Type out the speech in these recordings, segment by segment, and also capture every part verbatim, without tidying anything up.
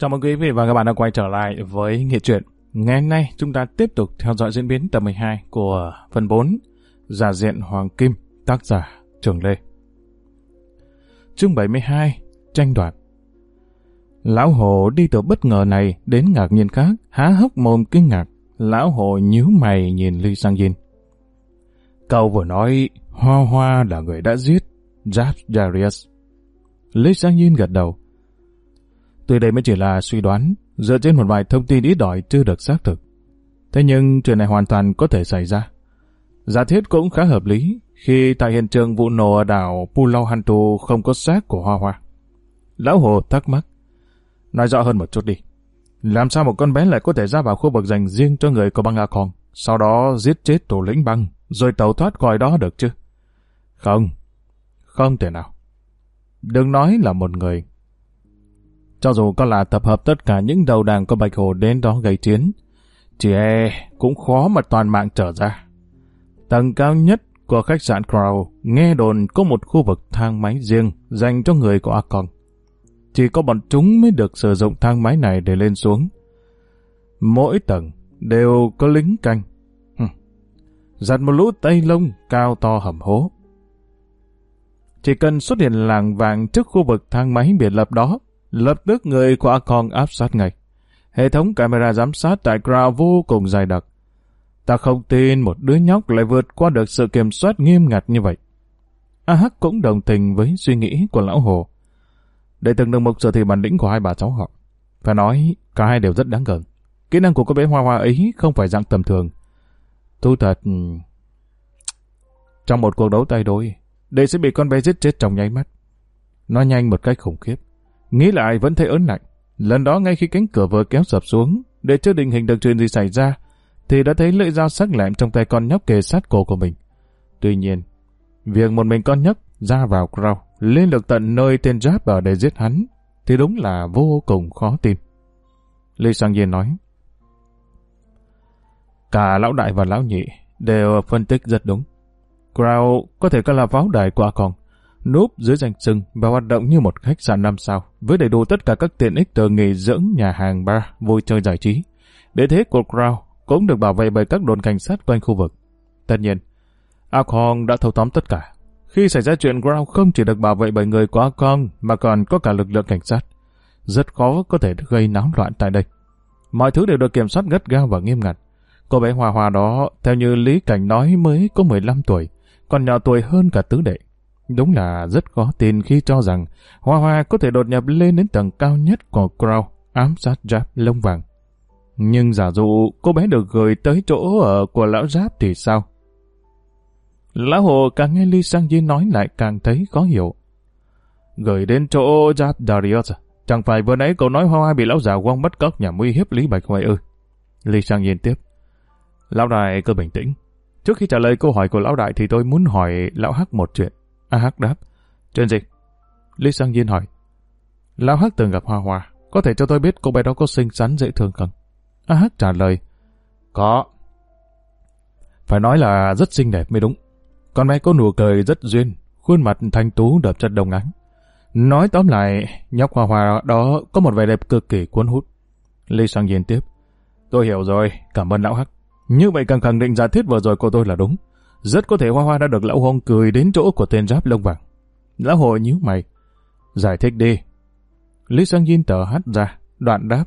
Chào mừng quý vị và các bạn đã quay trở lại với Nghệ Truyện. Ngày hôm nay chúng ta tiếp tục theo dõi diễn biến tập mười hai của phần bốn Giả diện Hoàng Kim, tác giả Trường Lê. Chương bảy mươi hai, tranh đoạt. Lão Hồ đi từ bất ngờ này đến ngạc nhiên khác, há hốc mồm kinh ngạc. Lão Hồ nhíu mày nhìn Lee Sang-jin. Cậu vừa nói Hoa Hoa là người đã giết Giáp Darius. Lee Sang-jin gật đầu. Tuy đây mới chỉ là suy đoán, dựa trên một vài thông tin ít ỏi chưa được xác thực. Thế nhưng chuyện này hoàn toàn có thể xảy ra. Giả thiết cũng khá hợp lý khi tại hiện trường vụ nổ ở đảo Pulau Hantu không có xác của Hoa Hoa. Lão Hồ thắc mắc. Nói rõ hơn một chút đi. Làm sao một con bé lại có thể ra vào khu vực dành riêng cho người có băng A Kong, sau đó giết chết thủ lĩnh băng, rồi tẩu thoát khỏi đó được chứ? Không, không thể nào. Đừng nói là một người. Cho dù có là tập hợp tất cả những đầu đảng của Bạch Hồ đến đó gây chiến, chỉ e cũng khó mà toàn mạng trở ra. Tầng cao nhất của khách sạn Crown nghe đồn có một khu vực thang máy riêng dành cho người của A Kong. Chỉ có bọn chúng mới được sử dụng thang máy này để lên xuống. Mỗi tầng đều có lính canh. Hừm. Giặt một lũ tây lông cao to hầm hố. Chỉ cần xuất hiện làng vàng trước khu vực thang máy biệt lập đó, lập tức người của A Kong áp sát ngay. Hệ thống camera giám sát tại Crown vô cùng dày đặc. Ta không tin một đứa nhóc lại vượt qua được sự kiểm soát nghiêm ngặt như vậy. A Hắc cũng đồng tình với suy nghĩ của Lão Hồ. Để từng được mục sở thì bản lĩnh của hai bà cháu họ. Phải nói, cả hai đều rất đáng gờm. Kỹ năng của cô bé Hoa Hoa ấy không phải dạng tầm thường. Thu thật... Trong một cuộc đấu tay đôi, đệ sẽ bị con bé giết chết trong nháy mắt. Nó nhanh một cách khủng khiếp. Nghĩ lại vẫn thấy ớn lạnh. Lần đó ngay khi cánh cửa vừa kéo sập xuống, để chưa định hình được chuyện gì xảy ra, thì đã thấy lưỡi dao sắc lẹm trong tay con nhóc kề sát cổ của mình. Tuy nhiên, việc một mình con nhóc ra vào Crown, lên được tận nơi tên Giáp ở để giết hắn, thì đúng là vô cùng khó tin. Lee Sang-jin nói, cả lão đại và lão nhị đều phân tích rất đúng. Crown có thể coi là pháo đài của A Kong, núp dưới danh xưng và hoạt động như một khách sạn năm sao, với đầy đủ tất cả các tiện ích từ nghỉ dưỡng, nhà hàng, bar, vui chơi giải trí. Địa thế của Crown cũng được bảo vệ bởi các đồn cảnh sát quanh khu vực. Tất nhiên, A Kong đã thâu tóm tất cả. Khi xảy ra chuyện, Crown không chỉ được bảo vệ bởi người của A Kong mà còn có cả lực lượng cảnh sát. Rất khó có thể gây náo loạn tại đây. Mọi thứ đều được kiểm soát gắt gao và nghiêm ngặt. Cô bé Hoa Hoa đó, theo như Lý Cảnh nói, mới có mười lăm tuổi, còn nhỏ tuổi hơn cả tứ đệ. Đúng là rất khó tin khi cho rằng Hoa Hoa có thể đột nhập lên đến tầng cao nhất của Crown, ám sát Giáp lông vàng. Nhưng giả dụ cô bé được gửi tới chỗ ở của lão Giáp thì sao? Lão Hồ càng nghe Lee Sang-jin nói lại càng thấy khó hiểu. Gửi đến chỗ Giáp Darius, chẳng phải vừa nãy cậu nói Hoa Hoa bị lão già Quang bắt cóc nhằm uy hiếp Lý Bạch Hoài ư? Lee Sang-jin tiếp. Lão đại cứ bình tĩnh. Trước khi trả lời câu hỏi của lão đại thì tôi muốn hỏi lão Hắc một chuyện. A Hắc đáp. Chuyện gì? Lee Sang-jin hỏi. Lão Hắc từng gặp Hoa Hoa, có thể cho tôi biết cô bé đó có xinh xắn dễ thương không? A Hắc trả lời. Có. Phải nói là rất xinh đẹp mới đúng. Con bé có nụ cười rất duyên, khuôn mặt thanh tú đậm chất đồng ánh. Nói tóm lại, nhóc Hoa Hoa đó có một vẻ đẹp cực kỳ cuốn hút. Lee Sang-jin tiếp. Tôi hiểu rồi, cảm ơn lão Hắc. Như vậy càng khẳng định giả thiết vừa rồi của tôi là đúng. Rất có thể Hoa Hoa đã được lão Hong cười đến chỗ của tên Giáp lông vàng. Lão Hồ nhíu mày. Giải thích đi. Lee Sang-jin tờ hắt ra, đoạn đáp.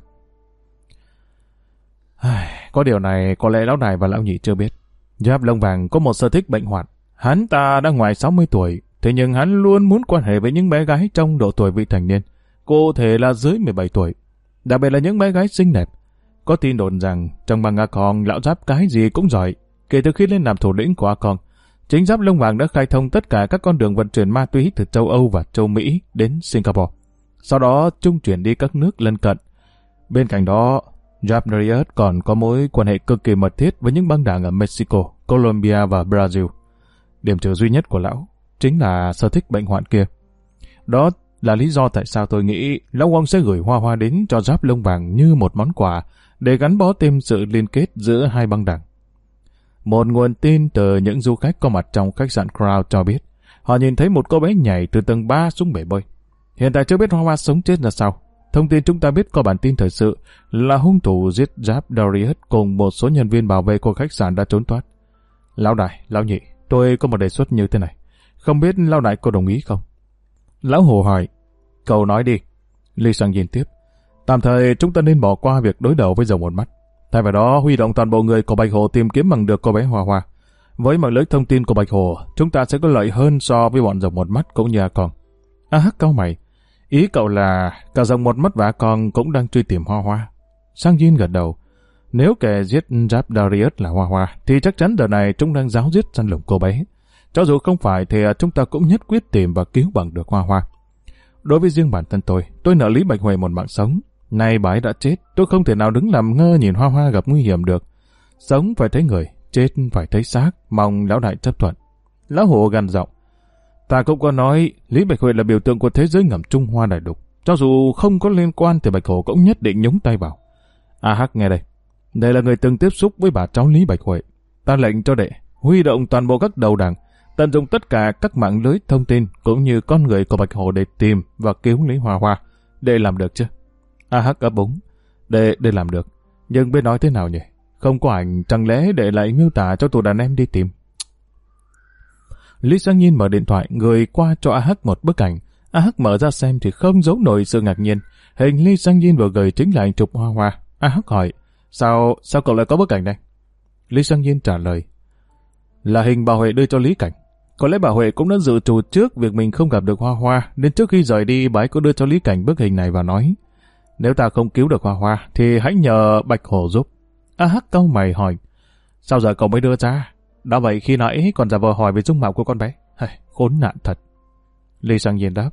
Có điều này có lẽ lão đại và lão nhị chưa biết. Giáp lông vàng có một sở thích bệnh hoạn. Hắn ta đã ngoài sáu mươi tuổi, thế nhưng hắn luôn muốn quan hệ với những bé gái trong độ tuổi vị thành niên, cụ thể là dưới mười bảy tuổi. Đặc biệt là những bé gái xinh đẹp. Có tin đồn rằng trong bang A Kong lão Giáp cái gì cũng giỏi. Kể từ khi lên làm thủ lĩnh của A Kong, chính Giáp lông vàng đã khai thông tất cả các con đường vận chuyển ma túy từ châu Âu và châu Mỹ đến Singapore. Sau đó trung chuyển đi các nước lân cận. Bên cạnh đó, Giáp Darius còn có mối quan hệ cực kỳ mật thiết với những băng đảng ở Mexico, Colombia và Brazil. Điểm trừ duy nhất của lão chính là sở thích bệnh hoạn kia. Đó là lý do tại sao tôi nghĩ lão Wong sẽ gửi Hoa Hoa đến cho Giáp lông vàng như một món quà để gắn bó thêm sự liên kết giữa hai băng đảng. Một nguồn tin từ những du khách có mặt trong khách sạn Crown cho biết họ nhìn thấy một cô bé nhảy từ tầng ba xuống bể bơi. Hiện tại chưa biết Hoa Hoa sống chết ra sao. thông tin chúng ta biết qua bản tin thời sự là hung thủ giết Giáp Darius cùng một số nhân viên bảo vệ của khách sạn đã trốn thoát. Lão đại, lão nhị, tôi có một đề xuất như thế này. Không biết lão đại có đồng ý không? Lão Hồ hỏi. Cậu nói đi. Lee Sang-jin tiếp. Tạm thời chúng ta nên bỏ qua việc đối đầu với Rồng Một Mắt. Thay vào đó huy động toàn bộ người của Bạch Hồ tìm kiếm bằng được cô bé Hoa Hoa. Với mạng lưới thông tin của Bạch Hồ, chúng ta sẽ có lợi hơn so với bọn Rồng Một Mắt cũng như A Con. A Hắc cau mày. Ý cậu là cả Rồng Một Mắt và A Con cũng đang truy tìm Hoa Hoa. Sang-jin gật đầu. Nếu kẻ giết Giáp Darius là Hoa Hoa, thì chắc chắn giờ này chúng đang giáo giết săn lùng cô bé. Cho dù không phải thì chúng ta cũng nhất quyết tìm và cứu bằng được Hoa Hoa. Đối với riêng bản thân tôi, tôi nợ Lý Bạch Huệ một mạng sống. Nay bà ấy đã chết, tôi không thể nào đứng làm ngơ nhìn Hoa Hoa gặp nguy hiểm được. Sống phải thấy người, chết phải thấy xác, mong lão đại chấp thuận. Lão Hồ gằn giọng. Ta cũng có nói, Lý Bạch Huệ là biểu tượng của thế giới ngầm Trung Hoa đại lục. Cho dù không có liên quan thì Bạch Hồ cũng nhất định nhúng tay vào. A Hắc nghe đây. Đây là người từng tiếp xúc với bà cháu Lý Bạch Huệ. Ta lệnh cho đệ, huy động toàn bộ các đầu đảng, tận dụng tất cả các mạng lưới thông tin cũng như con người của Bạch Hồ để tìm và cứu Lý Hoa Hoa. Đệ làm được chứ? A Hắc ấp úng. Đệ, đệ làm được. Nhưng biết nói thế nào nhỉ? Không có ảnh, chẳng lẽ đệ lại miêu tả cho tụi đàn em đi tìm? Lý Sang-jin mở điện thoại, gửi qua cho A Hắc một bức ảnh. A Hắc mở ra xem thì không giấu nổi sự ngạc nhiên. Hình Lý Sang-jin vừa gửi chính là ảnh chụp Hoa Hoa. A Hắc hỏi, sao, sao cậu lại có bức ảnh này? Lý Sang-jin trả lời, là hình bà Huệ đưa cho Lý Cảnh. Có lẽ bà Huệ cũng đã dự trù trước việc mình không gặp được Hoa Hoa, nên trước khi rời đi bà ấy có đưa cho Lý Cảnh bức hình này và nói, nếu ta không cứu được Hoa Hoa thì hãy nhờ Bạch Hồ giúp. A Hắc cau mày hỏi, sao giờ cậu mới đưa ra? Đã vậy khi nãy còn giả vờ hỏi về dung mạo của con bé. Hây, khốn nạn thật. Lý Sang-jin đáp,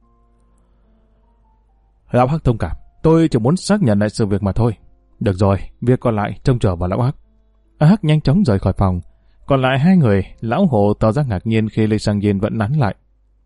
Lão Hắc thông cảm, tôi chỉ muốn xác nhận lại sự việc mà thôi. Được rồi, việc còn lại trông chờ vào Lão Hắc. A Hắc nhanh chóng rời khỏi phòng. Còn lại hai người, Lão Hồ tỏ ra ngạc nhiên khi Lý Sang-jin vẫn nắn lại.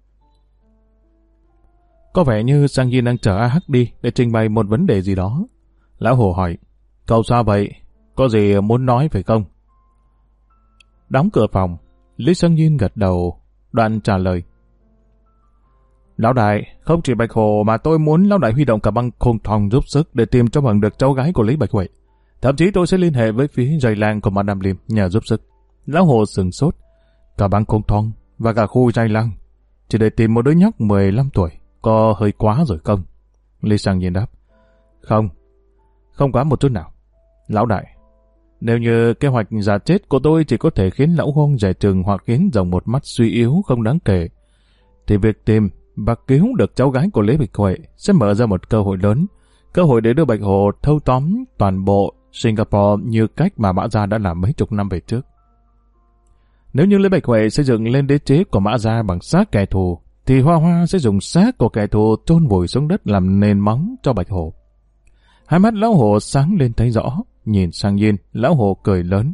Có vẻ như Sang-jin đang chở A Hắc đi để trình bày một vấn đề gì đó. Lão Hồ hỏi, cậu sao vậy? Có gì muốn nói phải không? Đóng cửa phòng, Lý Sang-jin gật đầu, đoạn trả lời. Lão đại, không chỉ Bạch Hồ mà tôi muốn Lão đại huy động cả băng Khôn Thong giúp sức để tìm cho bằng được cháu gái của Lý Bạch Huệ. Thậm chí tôi sẽ liên hệ với phía dây lang của Madame Lim nhờ giúp sức. Lão Hồ sừng sốt. Cả băng Khôn Thong và cả khu dây lang chỉ để tìm một đứa nhóc mười lăm tuổi, có hơi quá rồi không? Lý Sang-jin đáp. Không, không quá một chút nào. Lão đại, nếu như kế hoạch giả chết của tôi chỉ có thể khiến Lão Huông rẻ chừng hoặc khiến Rồng Một Mắt suy yếu không đáng kể, thì việc tìm và cứu được cháu gái của Lý Bạch Huệ sẽ mở ra một cơ hội lớn, cơ hội để đưa Bạch Hồ thâu tóm toàn bộ Singapore như cách mà Mã Gia đã làm mấy chục năm về trước. Nếu như Lý Bạch Huệ xây dựng lên đế chế của Mã Gia bằng xác kẻ thù, thì Hoa Hoa sẽ dùng xác của kẻ thù chôn vùi xuống đất làm nền móng cho Bạch Hồ. Hai mắt Lão Hồ sáng lên thấy rõ, nhìn Sang-jin, Lão Hồ cười lớn.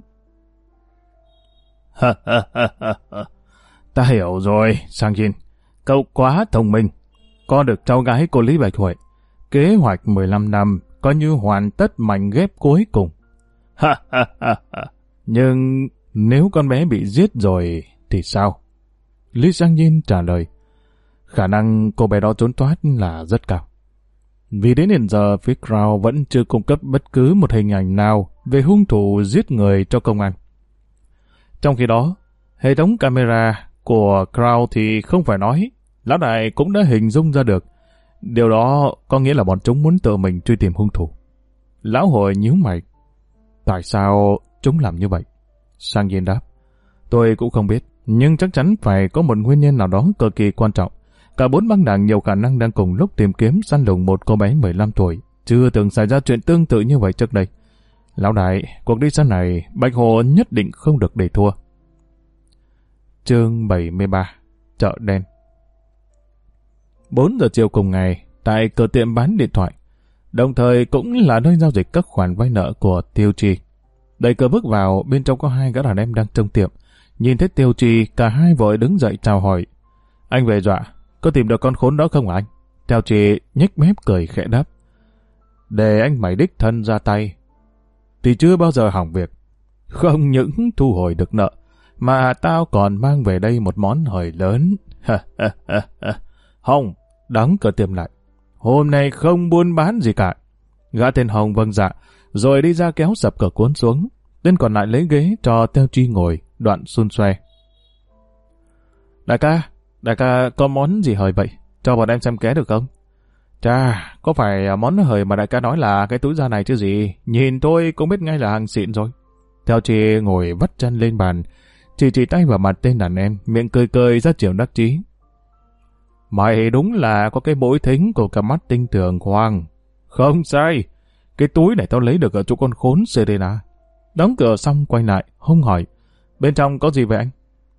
Ta hiểu rồi, Sang-jin. Cậu quá thông minh. Có được cháu gái của Lý Bạch Huệ, kế hoạch mười lăm năm coi như hoàn tất mảnh ghép cuối cùng. Nhưng nếu con bé bị giết rồi thì sao? Lý Sang-jin trả lời. Khả năng cô bé đó trốn thoát là rất cao. Vì đến hiện giờ phía Crown vẫn chưa cung cấp bất cứ một hình ảnh nào về hung thủ giết người cho công an. Trong khi đó, hệ thống camera của Crown thì không phải nói, Lão đại cũng đã hình dung ra được. Điều đó có nghĩa là bọn chúng muốn tự mình truy tìm hung thủ. Lão Hồ nhíu mày. Tại sao chúng làm như vậy? Sang-jin đáp. Tôi cũng không biết, nhưng chắc chắn phải có một nguyên nhân nào đó cực kỳ quan trọng. Cả bốn băng đảng nhiều khả năng đang cùng lúc tìm kiếm săn lùng một cô bé mười lăm tuổi. Chưa từng xảy ra chuyện tương tự như vậy trước đây. Lão đại, cuộc đi săn này, Bạch Hồ nhất định không được để thua. Chương bảy mươi ba. Chợ đen. bốn giờ chiều cùng ngày, tại cửa tiệm bán điện thoại, đồng thời cũng là nơi giao dịch các khoản vay nợ của Tiêu Trì. Đẩy cửa bước vào, bên trong có hai gã đàn em đang trông tiệm. Nhìn thấy Tiêu Trì, cả hai vội đứng dậy chào hỏi. Anh về dọa, có tìm được con khốn đó không hả anh? Tiêu Trì nhếch mép cười khẽ đáp. Để anh mày đích thân ra tay, thì chưa bao giờ hỏng việc. Không những thu hồi được nợ, mà tao còn mang về đây một món hời lớn. Hông, đóng cửa tiệm lại. hôm nay không buôn bán gì cả. Gã tên Hồng vâng dạ, rồi đi ra kéo sập cửa cuốn xuống. Tên còn lại lấy ghế cho Teo Chi ngồi, đoạn xun xoe. Đại ca, đại ca có món gì hời vậy? Cho bọn em xem ké được không? Chà, có phải món hời mà đại ca nói là cái túi da này chứ gì? Nhìn tôi cũng biết ngay là hàng xịn rồi. Teo Chi ngồi vắt chân lên bàn, chỉ chỉ tay vào mặt tên đàn em, miệng cười cười ra chiều đắc chí. Mày đúng là có cái bối thính của cả mắt tinh tường Hoàng. Không sai, cái túi này tao lấy được ở chỗ con khốn Serena. Đóng cửa xong quay lại, Hung hỏi, bên trong có gì vậy anh?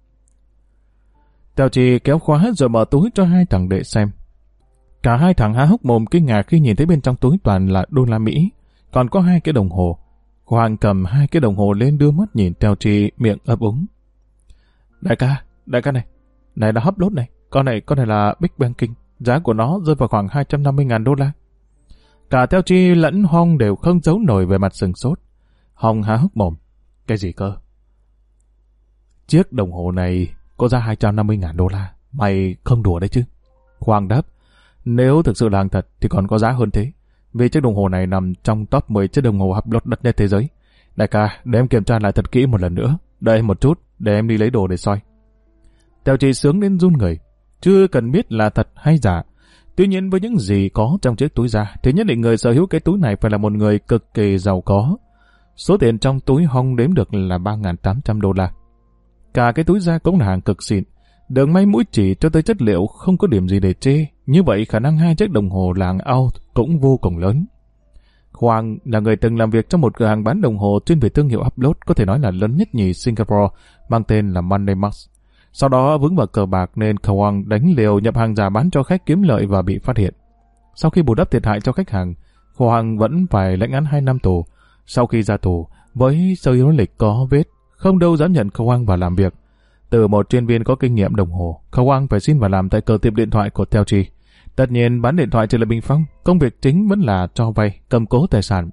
Teo Chi kéo khóa rồi mở túi cho hai thằng đệ xem. Cả hai thằng há hốc mồm kinh ngạc khi nhìn thấy bên trong túi toàn là đô la Mỹ, còn có hai cái đồng hồ. Hoàng cầm hai cái đồng hồ lên đưa mắt nhìn Teo Chi, miệng ấp úng. Đại ca, đại ca này, này là hấp lốt này, con này, con này là Big Banking, giá của nó rơi vào khoảng hai trăm năm mươi ngàn đô la. Cả Teo Chi lẫn Hong đều không giấu nổi về mặt sừng sốt. Hong há hốc mồm, cái gì cơ? Chiếc đồng hồ này có giá hai trăm năm mươi ngàn đô la, mày không đùa đấy chứ? Hoàng đáp, nếu thực sự là hàng thật thì còn có giá hơn thế, vì chiếc đồng hồ này nằm trong top mười chiếc đồng hồ hấp lốt đắt nhất thế giới. Đại ca, để em kiểm tra lại thật kỹ một lần nữa, đợi một chút, để em đi lấy đồ để soi. Teo Chi sướng đến run người, chưa cần biết là thật hay giả. Tuy nhiên với những gì có trong chiếc túi da, thì nhất định người sở hữu cái túi này phải là một người cực kỳ giàu có. Số tiền trong túi Hong đếm được là ba nghìn tám trăm đô la. Cả cái túi da cũng là hàng cực xịn, được may mũi chỉ cho tới chất liệu không có điểm gì để chê. Như vậy khả năng hai chiếc đồng hồ là hàng out cũng vô cùng lớn. Hoàng là người từng làm việc trong một cửa hàng bán đồng hồ chuyên về thương hiệu upload, có thể nói là lớn nhất nhì Singapore, mang tên là Monday Max. Sau đó vướng vào cờ bạc nên Hoàng đánh liều nhập hàng giả bán cho khách kiếm lợi và bị phát hiện. Sau khi bù đắp thiệt hại cho khách hàng, Hoàng vẫn phải lãnh án hai năm tù. Sau khi ra tù, với sơ yếu lịch có vết, không đâu dám nhận Hoàng vào làm việc. Từ một chuyên viên có kinh nghiệm đồng hồ, Hoàng phải xin vào làm tại cửa tiệm điện thoại của Teo Chi. Tất nhiên bán điện thoại chỉ là bình phong, công việc chính vẫn là cho vay, cầm cố tài sản.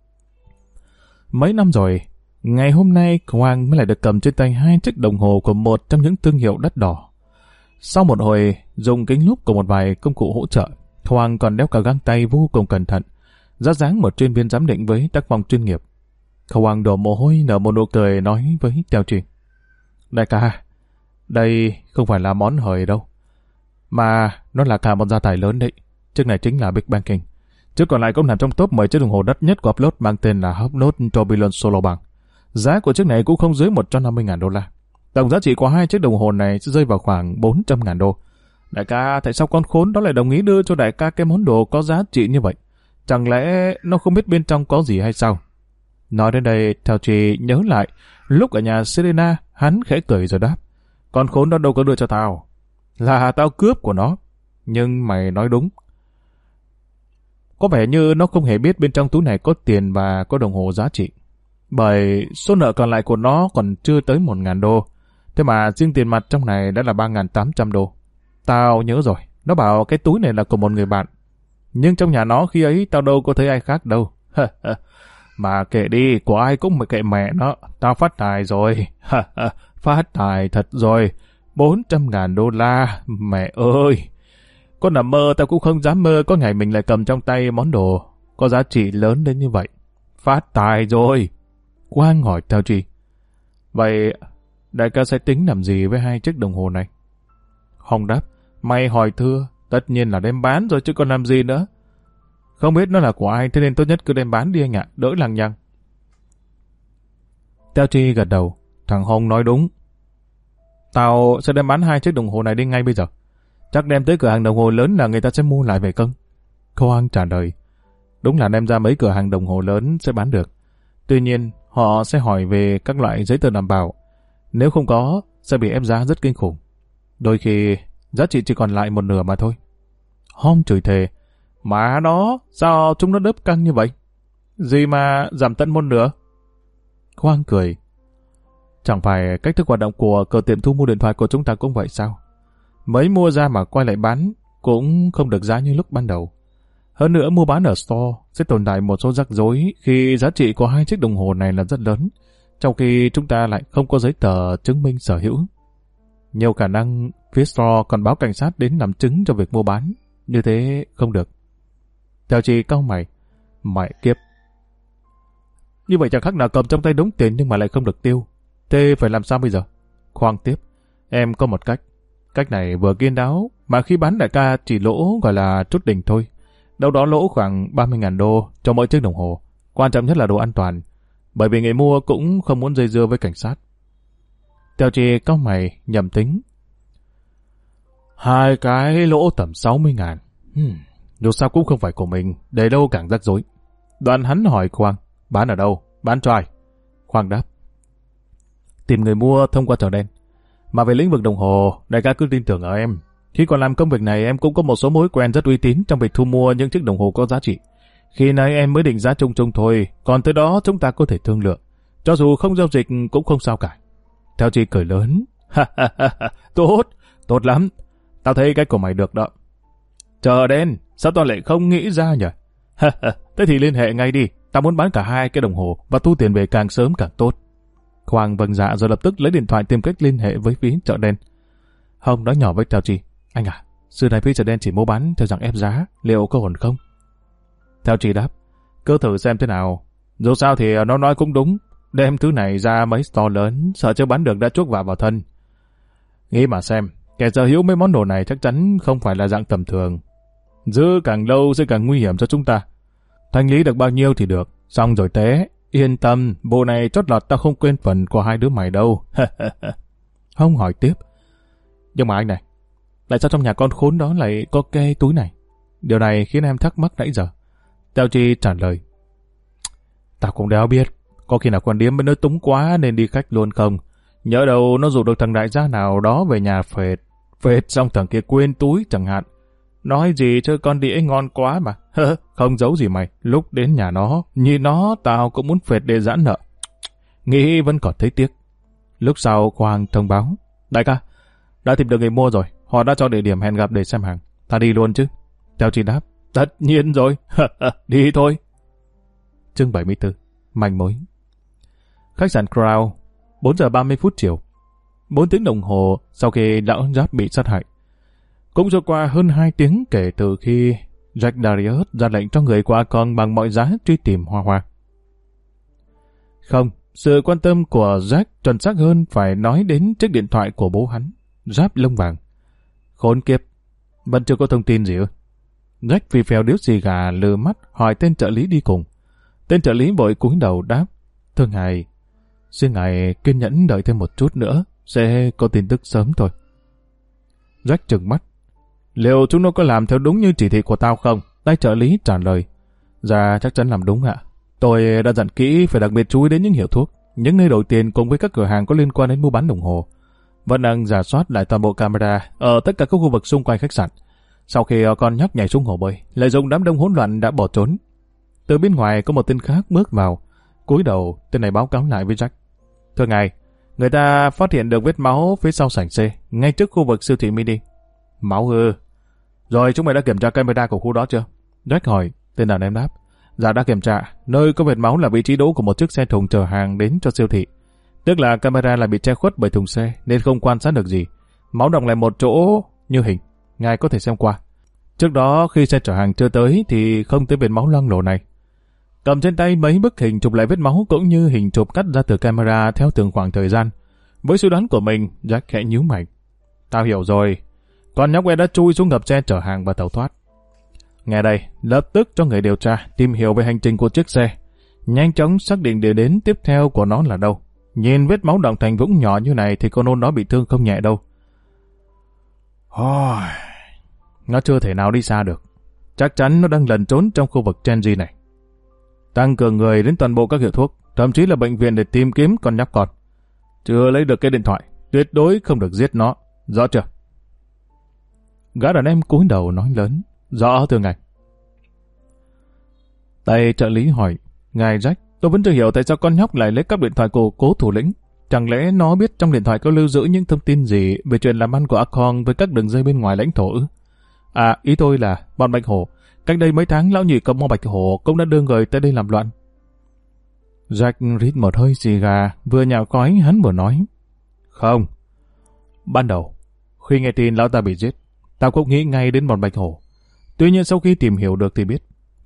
Mấy năm rồi, ngày hôm nay Hoàng mới lại được cầm trên tay hai chiếc đồng hồ của một trong những thương hiệu đắt đỏ. Sau một hồi dùng kính lúp của một vài công cụ hỗ trợ, Hoàng còn đeo cả găng tay vô cùng cẩn thận, ra dáng một chuyên viên giám định với tác phong chuyên nghiệp. Hoàng đổ mồ hôi nở một nụ cười nói với Teo Chi, đại ca, đây không phải là món hời đâu, mà nó là cả một gia tài lớn đấy. Chiếc này chính là Big Banking. Chiếc còn lại cũng nằm trong top mười chiếc đồng hồ đắt nhất của Upload, mang tên là Upload Tourbillon Solo Bank. Giá của chiếc này cũng không dưới một trăm năm mươi ngàn đô la. Tổng giá trị của hai chiếc đồng hồ này sẽ rơi vào khoảng bốn trăm ngàn đô. Đại ca, tại sao con khốn đó lại đồng ý đưa cho đại ca cái món đồ có giá trị như vậy? Chẳng lẽ nó không biết bên trong có gì hay sao? Nói đến đây, Teo Chi nhớ lại lúc ở nhà Serena, hắn khẽ cười rồi đáp, con khốn đó đâu có đưa cho tao, là tao cướp của nó. Nhưng mày nói đúng, có vẻ như nó không hề biết bên trong túi này có tiền và có đồng hồ giá trị, bởi số nợ còn lại của nó còn chưa tới một ngàn đô. Thế mà riêng tiền mặt trong này đã là ba nghìn tám trăm đô. Tao nhớ rồi, nó bảo cái túi này là của một người bạn, nhưng trong nhà nó khi ấy tao đâu có thấy ai khác đâu. Mà kệ đi, của ai cũng mà kệ mẹ nó, tao phát tài rồi. Phát tài thật rồi, bốn trăm ngàn đô la, mẹ ơi. Con nằm mơ tao cũng không dám mơ có ngày mình lại cầm trong tay món đồ có giá trị lớn đến như vậy. Phát tài rồi. Quang hỏi Teo Chi, vậy đại ca sẽ tính làm gì với hai chiếc đồng hồ này? Hồng đáp, mày hỏi thưa, tất nhiên là đem bán rồi chứ còn làm gì nữa. Không biết nó là của ai, thế nên tốt nhất cứ đem bán đi anh ạ, đỡ lằng nhằng. Teo Chi gật đầu, thằng Hồng nói đúng. Tao sẽ đem bán hai chiếc đồng hồ này đi ngay bây giờ. Chắc đem tới cửa hàng đồng hồ lớn là người ta sẽ mua lại về cân. Khoang trả lời, đúng là đem ra mấy cửa hàng đồng hồ lớn sẽ bán được. Tuy nhiên, họ sẽ hỏi về các loại giấy tờ đảm bảo. Nếu không có, sẽ bị ép giá rất kinh khủng. Đôi khi, giá trị chỉ còn lại một nửa mà thôi. Hom chửi thề, mà đó, sao chúng nó đớp căng như vậy? Gì mà giảm tận một nửa? Khoang cười, chẳng phải cách thức hoạt động của cửa tiệm thu mua điện thoại của chúng ta cũng vậy sao? Mới mua ra mà quay lại bán cũng không được giá như lúc ban đầu. Hơn nữa mua bán ở store sẽ tồn tại một số rắc rối khi giá trị của hai chiếc đồng hồ này là rất lớn, trong khi chúng ta lại không có giấy tờ chứng minh sở hữu. Nhiều khả năng phía store còn báo cảnh sát đến làm chứng cho việc mua bán. Như thế không được. Theo Chi cau mày. Mẹ kiếp. Như vậy chẳng khác nào cầm trong tay đống tiền nhưng mà lại không được tiêu. Thế phải làm sao bây giờ? Khoan tiếp. Em có một cách. Cách này vừa kiên đáo, mà khi bán đại ca chỉ lỗ gọi là chút đỉnh thôi. Đâu đó lỗ khoảng ba mươi nghìn đô cho mỗi chiếc đồng hồ. Quan trọng nhất là đồ an toàn. Bởi vì người mua cũng không muốn dây dưa với cảnh sát. Theo Chi cau mày nhầm tính. Hai cái lỗ tầm sáu mươi ngàn. Hmm. Dù sao cũng không phải của mình, để đâu càng rắc rối. Đoạn hắn hỏi Khoang, bán ở đâu? Bán cho ai? Khoang đáp, tìm người mua thông qua chợ đen. Mà về lĩnh vực đồng hồ, đại ca cứ tin tưởng ở em. Khi còn làm công việc này em cũng có một số mối quen rất uy tín trong việc thu mua những chiếc đồng hồ có giá trị. Khi nãy em mới định giá chung chung thôi, còn tới đó chúng ta có thể thương lượng. Cho dù không giao dịch cũng không sao cả. Theo Chi cười lớn, tốt, tốt lắm. Tao thấy cách của mày được đó. Chợ đen, sao tao lại không nghĩ ra nhỉ? Thế thì liên hệ ngay đi, tao muốn bán cả hai cái đồng hồ và thu tiền về càng sớm càng tốt. Khoang vâng dạ rồi lập tức lấy điện thoại tìm cách liên hệ với phía chợ đen. Hồng nói nhỏ với Theo Chi, anh à, xưa này phía chợ đen chỉ mua bán theo dạng ép giá, liệu có ổn không? Theo Chi đáp, cứ thử xem thế nào. Dù sao thì nó nói cũng đúng, đem thứ này ra mấy store lớn, sợ chưa bán được đã chuốc vào vào thân. Nghĩ mà xem, kẻ sở hữu mấy món đồ này chắc chắn không phải là dạng tầm thường. Giữ càng lâu sẽ càng nguy hiểm cho chúng ta. Thanh lý được bao nhiêu thì được, xong rồi té. Yên tâm, bộ này chót lọt tao không quên phần của hai đứa mày đâu. Hông hỏi tiếp. Nhưng mà anh này, tại sao trong nhà con khốn đó lại có cái túi này? Điều này khiến em thắc mắc nãy giờ. Theo Chi trả lời, tao cũng đéo biết. Có khi nào con điếm bên nó túng quá nên đi khách luôn không? Nhớ đâu nó dụ được thằng đại gia nào đó về nhà phệt. Phệt xong thằng kia quên túi chẳng hạn. Nói gì chứ con đĩa ngon quá mà. Không giấu gì mày. Lúc đến nhà nó, nhìn nó tao cũng muốn phệt để giãn nợ. Nghĩ vẫn còn thấy tiếc. Lúc sau Quang thông báo, đại ca, đã tìm được người mua rồi. Họ đã cho địa điểm hẹn gặp để xem hàng. Ta đi luôn chứ? Theo Chi đáp, tất nhiên rồi. Đi thôi. Chương bảy mươi tư. Manh mối. Khách sạn Crown, bốn giờ ba mươi phút chiều. Bốn tiếng đồng hồ sau khi lão Jack bị sát hại. Cũng trôi qua hơn hai tiếng kể từ khi Jack Darius ra lệnh cho người qua con bằng mọi giá truy tìm Hoa Hoa. Không, sự quan tâm của Jack chuẩn xác hơn phải nói đến chiếc điện thoại của bố hắn, Giáp lông vàng. Khốn kiếp, vẫn chưa có thông tin gì ư? Jack phì phèo điếu xì gà lừ mắt hỏi tên trợ lý đi cùng. Tên trợ lý vội cúi đầu đáp, thưa ngài, xin ngài kiên nhẫn đợi thêm một chút nữa, sẽ có tin tức sớm thôi. Jack trừng mắt, liệu chúng nó có làm theo đúng như chỉ thị của tao không? Tay trợ lý trả lời, dạ chắc chắn làm đúng ạ. Tôi đã dặn kỹ phải đặc biệt chú ý đến những hiệu thuốc, những nơi đổi tiền cùng với các cửa hàng có liên quan đến mua bán đồng hồ. Vẫn đang rà soát lại toàn bộ camera ở tất cả các khu vực xung quanh khách sạn. Sau khi con nhóc nhảy xuống hồ bơi, lợi dụng đám đông hỗn loạn đã bỏ trốn. Từ bên ngoài có một tên khác bước vào, cúi đầu tên này báo cáo lại với Jack. Thưa ngài, người ta phát hiện được vết máu phía sau sảnh C, ngay trước khu vực siêu thị mini. Máu ư? Rồi chúng mày đã kiểm tra camera của khu đó chưa? Jack hỏi, tên đàn em đáp. Dạ đã kiểm tra, nơi có vết máu là vị trí đỗ của một chiếc xe thùng chở hàng đến cho siêu thị. Tức là camera lại bị che khuất bởi thùng xe nên không quan sát được gì. Máu đọng lại một chỗ như hình, ngài có thể xem qua. Trước đó khi xe chở hàng chưa tới thì không thấy vết máu loang lổ này. Cầm trên tay mấy bức hình chụp lại vết máu cũng như hình chụp cắt ra từ camera theo từng khoảng thời gian. Với suy đoán của mình, Jack khẽ nhíu mày. Tao hiểu rồi. Con nhóc ấy đã chui xuống gầm xe chở hàng và tẩu thoát. Nghe đây, lập tức cho người điều tra tìm hiểu về hành trình của chiếc xe. Nhanh chóng xác định địa đến tiếp theo của nó là đâu. Nhìn vết máu đọng thành vũng nhỏ như này thì con ôn đó bị thương không nhẹ đâu. Oh, nó chưa thể nào đi xa được. Chắc chắn nó đang lẩn trốn trong khu vực Chenji này. Tăng cường người đến toàn bộ các hiệu thuốc, thậm chí là bệnh viện để tìm kiếm con nhóc con. Chưa lấy được cái điện thoại, tuyệt đối không được giết nó. Rõ chưa? Gã đàn em cúi đầu nói lớn. Rõ thưa ngài. Tay trợ lý hỏi, ngài Jack, tôi vẫn chưa hiểu tại sao con nhóc lại lấy cắp điện thoại của cố thủ lĩnh. Chẳng lẽ nó biết trong điện thoại có lưu giữ những thông tin gì về chuyện làm ăn của Akon với các đường dây bên ngoài lãnh thổ ư? À, ý tôi là bọn Bạch Hổ. Cách đây mấy tháng lão nhị cầm mo Bạch Hổ cũng đã đưa người tới đây làm loạn. Jack rít một hơi xì gà, vừa nhào khói hắn vừa nói. Không. Ban đầu, khi nghe tin lão ta bị giết, tao cũng nghĩ ngay đến bọn Bạch Hổ. Tuy nhiên sau khi tìm hiểu được thì biết,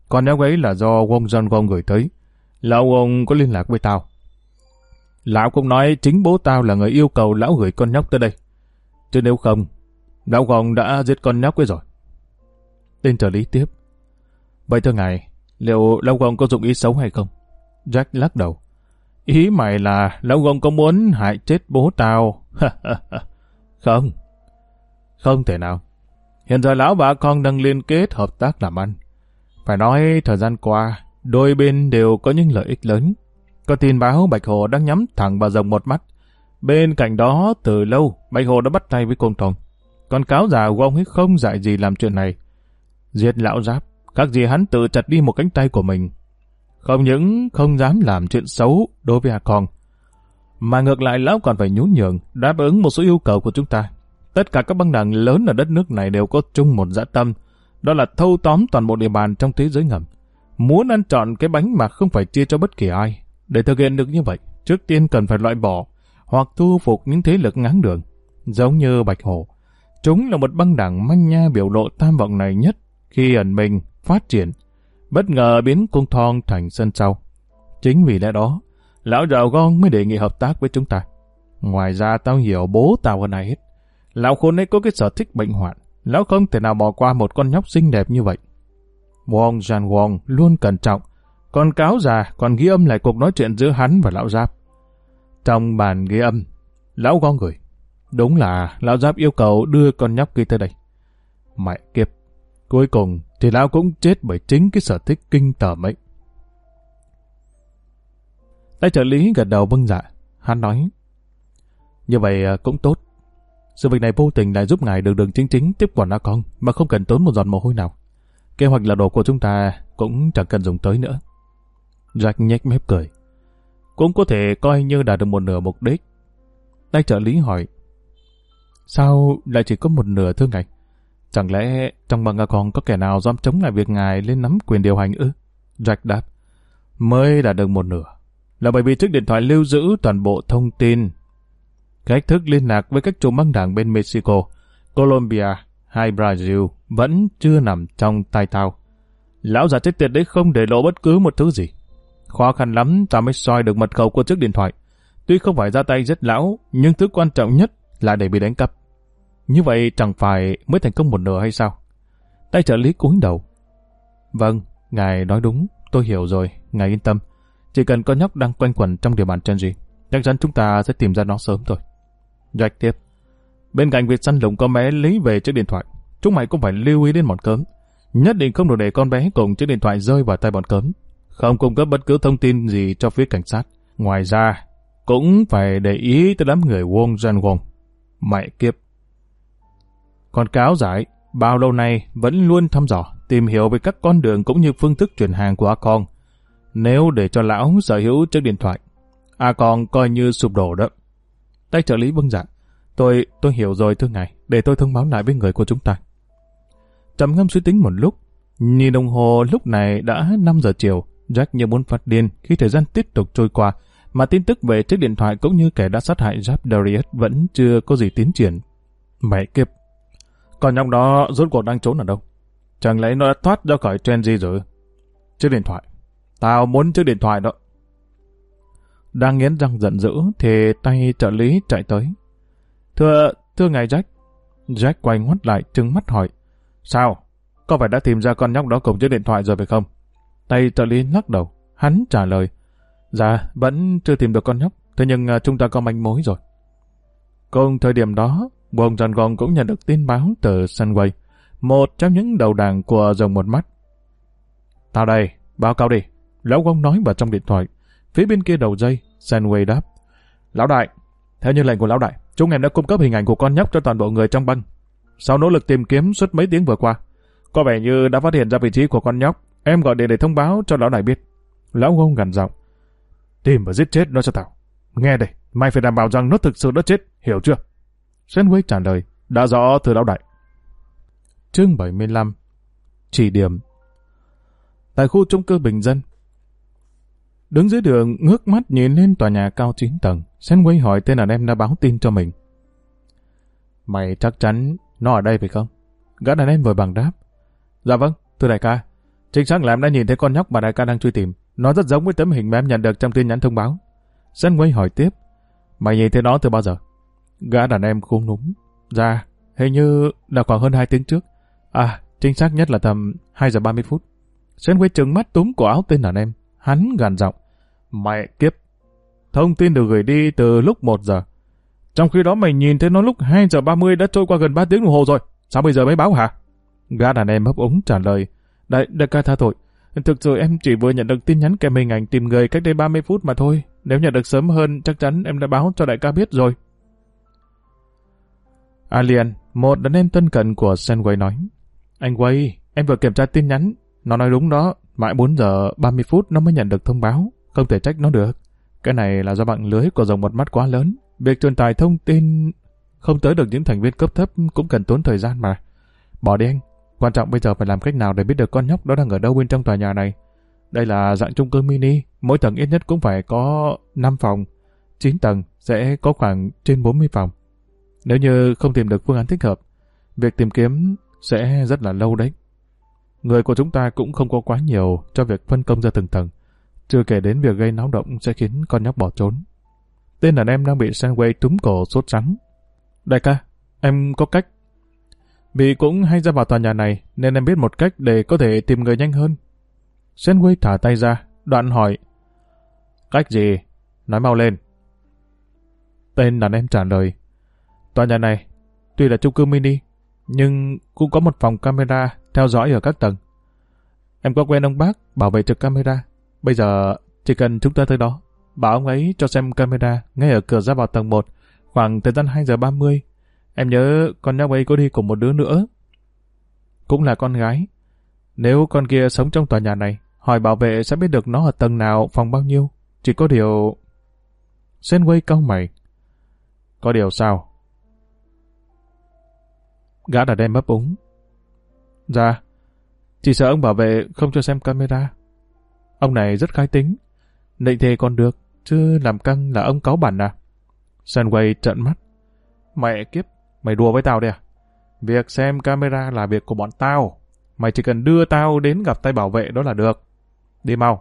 Con nhóc ấy là do Wong John Wong gửi tới. Lão ông có liên lạc với tao. Lão cũng nói chính bố tao là người yêu cầu lão gửi con nhóc tới đây. Chứ nếu không, lão Wong đã giết con nhóc ấy rồi. Tên trợ lý tiếp. Vậy thưa ngài, liệu lão Wong có dụng ý xấu hay không? Jack lắc đầu. Ý mày là lão Wong có muốn hại chết bố tao? Không. Không thể nào. Hiện giờ lão và con đang liên kết hợp tác làm ăn. Phải nói thời gian qua, đôi bên đều có những lợi ích lớn. Có tin báo Bạch Hồ đang nhắm thẳng vào rồng một mắt. Bên cạnh đó, từ lâu, Bạch Hồ đã bắt tay với Côn Thong. Còn cáo già của ông ấy không dạy gì làm chuyện này. Giết lão Giáp, các gì hắn tự chặt đi một cánh tay của mình. Không những không dám làm chuyện xấu đối với A Con, mà ngược lại lão còn phải nhún nhường, đáp ứng một số yêu cầu của chúng ta. Tất cả các băng đảng lớn ở đất nước này đều có chung một dã tâm, đó là thâu tóm toàn bộ địa bàn trong thế giới ngầm. Muốn ăn trọn cái bánh mà không phải chia cho bất kỳ ai. Để thực hiện được như vậy, trước tiên cần phải loại bỏ hoặc thu phục những thế lực ngáng đường, giống như Bạch Hồ. Chúng là một băng đảng manh nha biểu lộ tham vọng này nhất khi ẩn mình, phát triển, bất ngờ biến Côn Thong thành sân sau. Chính vì lẽ đó, lão giàu Gong mới đề nghị hợp tác với chúng ta. Ngoài ra tao hiểu bố tao hơn ai hết. Lão khốn ấy có cái sở thích bệnh hoạn, lão không thể nào bỏ qua một con nhóc xinh đẹp như vậy. Wong John Wong luôn cẩn trọng, còn cáo già còn ghi âm lại cuộc nói chuyện giữa hắn và lão Giáp. Trong bản ghi âm, lão Gong gửi. Đúng là lão Giáp yêu cầu đưa con nhóc kia tới đây. Mẹ kiếp, cuối cùng thì lão cũng chết bởi chính cái sở thích kinh tởm ấy. Tay trợ lý gật đầu vâng dạ. Hắn nói, như vậy cũng tốt. Sự việc này vô tình lại giúp ngài được đường chính chính tiếp quản A Con mà không cần tốn một giọt mồ hôi nào. Kế hoạch lật đổ của chúng ta cũng chẳng cần dùng tới nữa. Jack nhếch mép cười. Cũng có thể coi như đạt được một nửa mục đích. Tay trợ lý hỏi, sao lại chỉ có một nửa thưa ngài? Chẳng lẽ trong băng A Con có kẻ nào dám chống lại việc ngài lên nắm quyền điều hành ư? Jack đáp, mới đạt được một nửa là bởi vì chiếc điện thoại lưu giữ toàn bộ thông tin. Cách thức liên lạc với các chủ băng đảng bên Mexico, Colombia hay Brazil vẫn chưa nằm trong tay tao. Lão già chết tiệt đấy không để lộ bất cứ một thứ gì. Khó khăn lắm ta mới soi được mật khẩu của chiếc điện thoại. Tuy không phải ra tay giết lão, nhưng thứ quan trọng nhất là để bị đánh cắp. Như vậy chẳng phải mới thành công một nửa hay sao? Tay trợ lý cúi đầu. Vâng, ngài nói đúng, tôi hiểu rồi, ngài yên tâm. Chỉ cần con nhóc đang quanh quẩn trong địa bàn Chenji, chắc chắn chúng ta sẽ tìm ra nó sớm thôi. Jack tiếp. Bên cạnh việc săn lùng con bé lấy về chiếc điện thoại, chúng mày cũng phải lưu ý đến bọn cớm. Nhất định không được để con bé cùng chiếc điện thoại rơi vào tay bọn cớm. Không cung cấp bất cứ thông tin gì cho phía cảnh sát. Ngoài ra, cũng phải để ý tới đám người Wong John Wong. Mẹ kiếp. Còn cáo giải, bao lâu nay vẫn luôn thăm dò, tìm hiểu về các con đường cũng như phương thức chuyển hàng của A Con. Nếu để cho lão sở hữu chiếc điện thoại, A Con coi như sụp đổ đó. Tay trợ lý vâng dạ. Tôi, tôi hiểu rồi thưa ngài, để tôi thông báo lại với người của chúng ta. Trầm ngâm suy tính một lúc, nhìn đồng hồ lúc này đã năm giờ chiều, Jack như muốn phát điên khi thời gian tiếp tục trôi qua, mà tin tức về chiếc điện thoại cũng như kẻ đã sát hại Giáp Darius vẫn chưa có gì tiến triển. Mẹ kiếp, còn nhóc đó rốt cuộc đang trốn ở đâu? Chẳng lẽ nó đã thoát ra khỏi Chenji rồi? Chiếc điện thoại, tao muốn chiếc điện thoại đó. Đang nghiến răng giận dữ thì tay trợ lý chạy tới. Thưa, thưa ngài Jack. Jack quay ngoắt lại trừng mắt hỏi. Sao? Có phải đã tìm ra con nhóc đó cùng chiếc điện thoại rồi phải không? Tay trợ lý lắc đầu. Hắn trả lời. Dạ, vẫn chưa tìm được con nhóc. Thế nhưng uh, chúng ta có manh mối rồi. Cùng thời điểm đó, Wong John Wong cũng nhận được tin báo từ Sunway, một trong những đầu đảng của rồng một mắt. Tao đây, báo cáo đi. Lão Wong nói vào trong điện thoại. Phía bên kia đầu dây, Sunway đáp. Lão đại, theo như lệnh của lão đại, chúng em đã cung cấp hình ảnh của con nhóc cho toàn bộ người trong băng. Sau nỗ lực tìm kiếm suốt mấy tiếng vừa qua, có vẻ như đã phát hiện ra vị trí của con nhóc. Em gọi điện để thông báo cho lão đại biết. Lão Wong gằn giọng. Tìm và giết chết nó cho tao. Nghe đây, mày phải đảm bảo rằng nó thực sự đã chết, hiểu chưa? Sunway trả lời. Đã rõ thưa lão đại. Chương bảy mươi lăm. Chỉ điểm. Tại khu chung cư bình dân, đứng dưới đường ngước mắt nhìn lên tòa nhà cao chín tầng, Sunway hỏi tên đàn em đã báo tin cho mình. Mày chắc chắn nó ở đây phải không? Gã đàn em vội vàng đáp. Dạ vâng, thưa đại ca. Trinh sát làm đã nhìn thấy con nhóc mà đại ca đang truy tìm. Nó rất giống với tấm hình mà em nhận được trong tin nhắn thông báo. Sandway hỏi tiếp. Mày nhìn thấy nó từ bao giờ? Gã đàn em cũng núm. Dạ, hình như là khoảng hơn hai tiếng trước. À, chính xác nhất là tầm hai giờ ba mươi phút. Sandway trừng mắt túm cổ áo tên đàn em. Hắn gằn giọng. Mẹ kiếp. Thông tin được gửi đi từ lúc một giờ. Trong khi đó mày nhìn thấy nó lúc hai giờ ba mươi đã trôi qua gần ba tiếng đồng hồ rồi. Sao bây giờ mới báo hả? Gã đàn em ấp úng trả lời. Đại, đại ca tha tội. Thực sự em chỉ vừa nhận được tin nhắn kèm hình ảnh tìm người cách đây ba mươi phút mà thôi. Nếu nhận được sớm hơn chắc chắn em đã báo cho đại ca biết rồi. Alien, một đàn em tân cận của Sandway nói. Anh Way, em vừa kiểm tra tin nhắn. Nó nói đúng đó. Mãi bốn giờ ba mươi phút nó mới nhận được thông báo. Không thể trách nó được. Cái này là do mạng lưới của dòng một mắt quá lớn. Việc truyền tải thông tin không tới được những thành viên cấp thấp cũng cần tốn thời gian mà. Bỏ đi anh. Quan trọng bây giờ phải làm cách nào để biết được con nhóc đó đang ở đâu bên trong tòa nhà này. Đây là dạng chung cư mini. Mỗi tầng ít nhất cũng phải có năm phòng. chín tầng sẽ có khoảng trên bốn mươi phòng. Nếu như không tìm được phương án thích hợp, việc tìm kiếm sẽ rất là lâu đấy. Người của chúng ta cũng không có quá nhiều cho việc phân công ra từng tầng. Chưa kể đến việc gây náo động sẽ khiến con nhóc bỏ trốn. Tên đàn em đang bị Sandway túm cổ sốt sắng. Đại ca, em có cách. Vì cũng hay ra vào tòa nhà này nên em biết một cách để có thể tìm người nhanh hơn. Sandway thả tay ra, đoạn hỏi. Cách gì? Nói mau lên. Tên đàn em trả lời. Tòa nhà này, tuy là chung cư mini, nhưng cũng có một phòng camera theo dõi ở các tầng. Em có quen ông bác bảo vệ trực camera. Bây giờ chỉ cần chúng ta tới đó, bảo ông ấy cho xem camera ngay ở cửa ra vào tầng một, khoảng thời gian hai giờ ba mươi. Em nhớ con nhóc ấy có đi cùng một đứa nữa. Cũng là con gái. Nếu con kia sống trong tòa nhà này, hỏi bảo vệ sẽ biết được nó ở tầng nào, phòng bao nhiêu. Chỉ có điều... Sandway cau mày. Có điều sao? Gã đã đem ấp úng. Dạ, chỉ sợ ông bảo vệ không cho xem camera. Ông này rất khai tính. Nịnh thề còn được, chứ làm căng là ông cáu bản à? Sandway trợn mắt. Mẹ kiếp, mày đùa với tao đi à? Việc xem camera là việc của bọn tao. Mày chỉ cần đưa tao đến gặp tay bảo vệ đó là được. Đi mau.